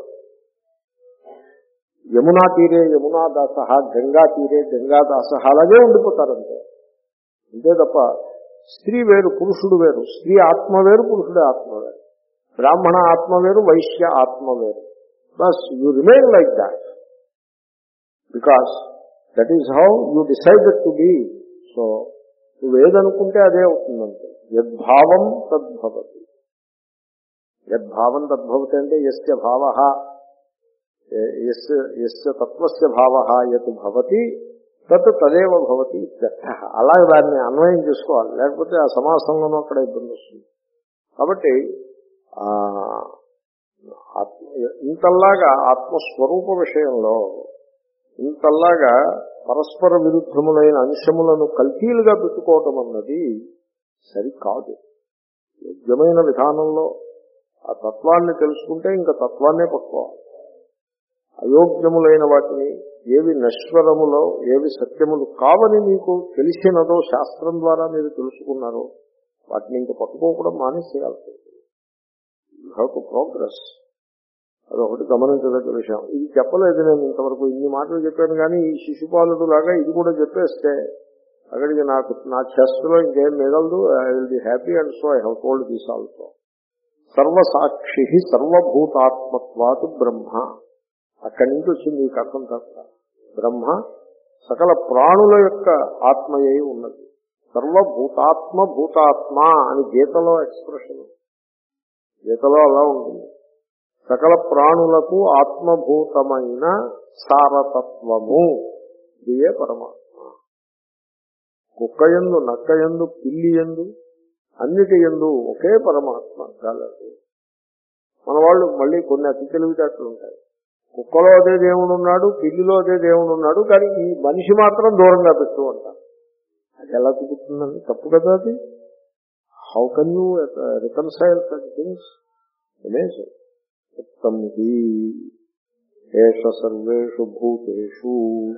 యమునా తీరే యమునా దాస, గంగా తీరే గంగా దాస, అలాగే ఉండిపోతారంటే. అంతే తప్ప స్త్రీ వేరు పురుషుడు వేరు, స్త్రీ ఆత్మ వేరు పురుషుడే ఆత్మ వేరు, బ్రాహ్మణ ఆత్మ వేరు వైశ్య ఆత్మ వేరు. బస్ you remain like that because that is how you decided to be. So నువ్వేదనుకుంటే అదే అవుతుందంటే యద్భావం తద్భవతి. యద్భావం తద్భవతి అంటే యస్య భావః యస్య తత్వస్య భావః యత్ భవతి తత్ తదేవ భవతి ఇత్యర్థః. అలాగే దాన్ని అన్వయం చేసుకోవాలి, లేకపోతే ఆ సమాసంలోనూ అక్కడ ఇబ్బంది వస్తుంది. కాబట్టి ఇంతల్లాగా ఆత్మస్వరూప విషయంలో ఇంతల్లాగా పరస్పర విరుద్ధములైన అంశములను కల్తీలుగా పెట్టుకోవటం అన్నది సరికాదు. యోగ్యమైన విధానంలో ఆ తత్వాన్ని తెలుసుకుంటే ఇంకా తత్వాన్నే పట్టుకోవాలి. అయోగ్యములైన వాటిని, ఏవి నశ్వరములో ఏవి సత్యములు కావని మీకు తెలిసినదో శాస్త్రం ద్వారా మీరు తెలుసుకున్నారో వాటిని ఇంకా పట్టుకోకూడదు, మానేసేయాల్సి ఉంటుంది. You have to progress. అదొకటి గమనించదగ్గ విషయం. ఇది చెప్పలేదు నేను ఇంతవరకు, ఇన్ని మాటలు చెప్పాను కానీ ఈ శిశుపాలుడు లాగా ఇది కూడా చెప్పేస్తే అక్కడికి నాకు నా చెస్ట్లో ఇంకేం మిగలదు. I will be happy and so I have told this also. సర్వసాక్షి సర్వభూతాత్మత్వాత్ బ్రహ్మ. అక్కడి నుంచి వచ్చింది ఈ కథం తప్ప. బ్రహ్మ సకల ప్రాణుల యొక్క ఆత్మయే ఉన్నది. సర్వభూతాత్మ భూతాత్మ అని గీతలో ఎక్స్ప్రెషన్, గీతలో అలా ఉంటుంది. సకల ప్రాణులకు ఆత్మభూతమైన సారతత్వము ఇదే పరమాత్మ. కుక్కయందు, నక్కయందు, పిల్లి యందు, అన్నిటి యందు ఒకే పరమాత్మ కలదు. మన వాళ్ళు మళ్ళీ కొన్ని అతి తెలివితేటలు ఉంటాయి. కుక్కలో అదే దేవుడు ఉన్నాడు, పిల్లిలో అదే దేవుడు ఉన్నాడు, కానీ ఈ మనిషి మాత్రం దూరంగా పెట్టు అంటారు. అది ఎలా కుదురుతుందండి? తప్పు కదా అది. How can you reconcile such things? Amazing. ఉత్తం హి ఏష సర్వేషు భూతేషు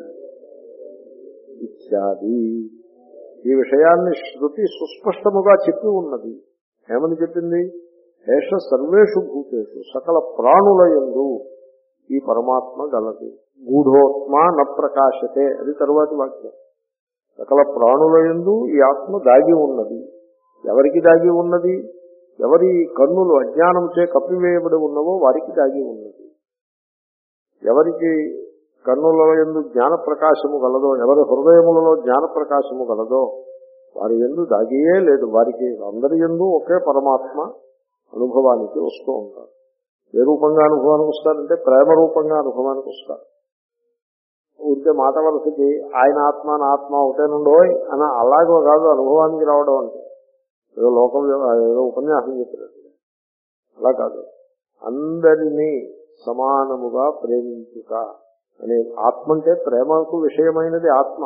ఇత్యాది. ఈ విషయాన్ని శృతి సుస్పష్టముగా చెప్పి ఉన్నది. ఏమని చెప్పింది? ఏష సర్వేషు భూతేషు, సకల ప్రాణుల యందు ఈ పరమాత్మ గలదు. గూఢోత్మ న ప్రకాశతే, అది తరువాతి వాక్యం. సకల ప్రాణుల యందు ఈ ఆత్మ దాగి ఉన్నది. ఎవరికి దాగి ఉన్నది? ఎవరి కన్నులు అజ్ఞానం చే కప్పివేయబడి ఉన్నవో వారికి దాగి ఉన్నది. ఎవరికి కన్నుల యందు జ్ఞాన ప్రకాశము గలదో, ఎవరి హృదయములలో జ్ఞాన ప్రకాశము గలదో వారి యందు దాగియే లేదు. వారికి అందరి యందు ఒకే పరమాత్మ అనుభవానికి వస్తూ ఉంటారు. ఏ రూపంగా అనుభవానికి వస్తారంటే ప్రేమ రూపంగా అనుభవానికి వస్తారు. ఊరికే మాట వలసకి ఆయన ఆత్మ నా ఆత్మ ఒకటేనుండోయ్ అని అలాగో కాదు అనుభవానికి రావడం అంటే. ఏదో లోకం ఏదో ఉపన్యాసం చెప్పినట్టు అలా కాదు. అందరినీ సమానముగా ప్రేమించుట అనే ఆత్మ అంటే ప్రేమకు విషయమైనది ఆత్మ.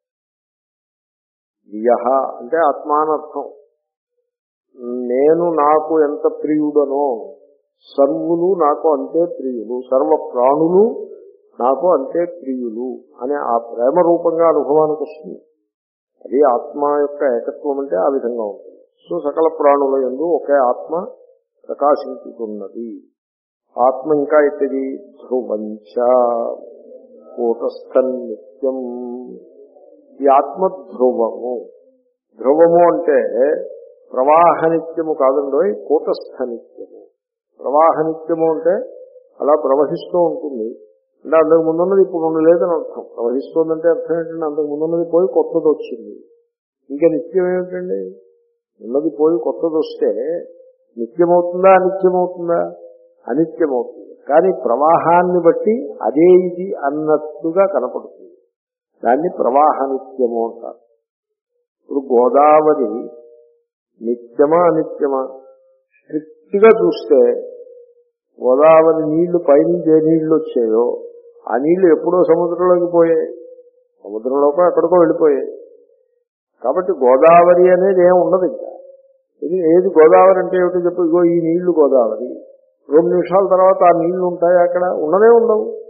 యహ అంటే ఆత్మానర్థం. నేను నాకు ఎంత ప్రియుడనో సర్వులు నాకు అంతే ప్రియులు, సర్వ ప్రాణులు నాకు అంతే ప్రియులు అనే ఆ ప్రేమ రూపంగా అనుభవానికి వస్తుంది. అది ఆత్మ యొక్క ఏకత్వం అంటే ఆ విధంగా ఉంటుంది. సో సకల ప్రాణుల యందు ఒకే ఆత్మ ప్రకాశించుతున్నది. ఆత్మ ఇంకా ఎత్తది ధ్రువంచ కూటస్థం నిత్యం. ఈ ఆత్మ ధ్రువము. ధ్రువము అంటే ప్రవాహ నిత్యము కాదండోయ్, కూటస్థ నిత్యము. ప్రవాహ నిత్యము అంటే అలా ప్రవహిస్తూ ఉంటుంది. అంటే అంతకు ముందున్నది ఇప్పుడు ఉండి లేదని అర్థం. ప్రవహిస్తోందంటే అర్థం ఏంటంటే అంతకు ముందున్నది పోయి కొత్తది వచ్చింది. ఇంకా నిత్యం ఏమిటండి? ఉన్నది పోయి కొత్తది వస్తే నిత్యమవుతుందా అనిత్యమవుతుందా? అనిత్యమవుతుంది. కానీ ప్రవాహాన్ని బట్టి అదే ఇది అన్నట్టుగా కనపడుతుంది. దాన్ని ప్రవాహ నిత్యము అంటారు. ఇప్పుడు గోదావరి నిత్యమా అనిత్యమా? స్ట్రిక్ట్ గా చూస్తే గోదావరి నీళ్లు పైనుంచి ఏ నీళ్లు వచ్చాయో ఆ నీళ్లు ఎప్పుడో సముద్రంలోకి పోయాయి, సముద్రంలోకి ఎక్కడికో వెళ్ళిపోయాయి. కాబట్టి గోదావరి అనేది ఏం ఉండదు. ఇంకా ఇది ఏది గోదావరి అంటే ఏమిటో చెప్పు. ఇగో ఈ నీళ్లు గోదావరి. రెండు నిమిషాల తర్వాత ఆ నీళ్లు ఉంటాయి అక్కడ? ఉండనే ఉండవు.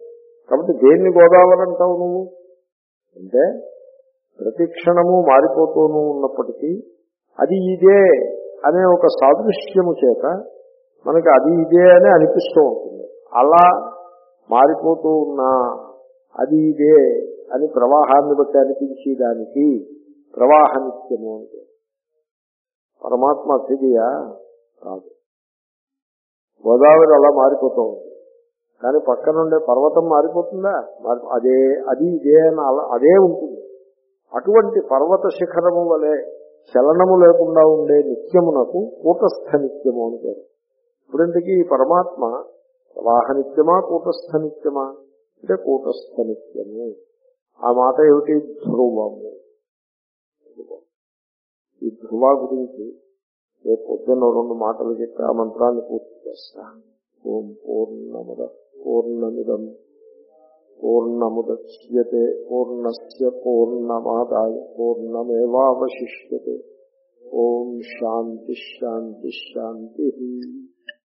కాబట్టి దేన్ని గోదావరి అంటావు నువ్వు అంటే ప్రతి క్షణము మారిపోతూనూ ఉన్నప్పటికీ అది ఇదే అనే ఒక సాదృశ్యము చేత మనకి అది ఇదే అని అనిపిస్తూ ఉంటుంది. అలా మారిపోతూ ఉన్నా అది ఇదే అని ప్రవాహాన్ని బట్టి అనిపించేదానికి ప్రవాహ నిత్యము అంటే. పరమాత్మ అతిథియా కాదు. గోదావరి అలా మారిపోతూ ఉంది, కానీ పక్కనుండే పర్వతం మారిపోతుందా? అదే అది ఇదే అని అలా అదే ఉంటుంది. అటువంటి పర్వత శిఖరము వలె చలనము లేకుండా ఉండే నిత్యమునకు కూటస్థ నిత్యము అని పేరు. ఇప్పుడింటికి ఈ పరమాత్మ ప్రవాహ నిత్యమా కూటస్థ నిత్యమా అంటే కూటస్థ నిత్యము. ఆ మాట ఏమిటి? ధ్రువము. ఈ ధ్రువ గురించి రేపు పొద్దున్న రెండు మాటలు చెప్పి ఆ మంత్రాన్ని పూర్తి చేస్తా. ఓం పూర్ణముద పూర్ణమిదం పూర్ణముద్యతే పూర్ణస్య పూర్ణమాదాయ పూర్ణమేవావశిష్యతే. ఓం శాంతి శాంతి శాంతి.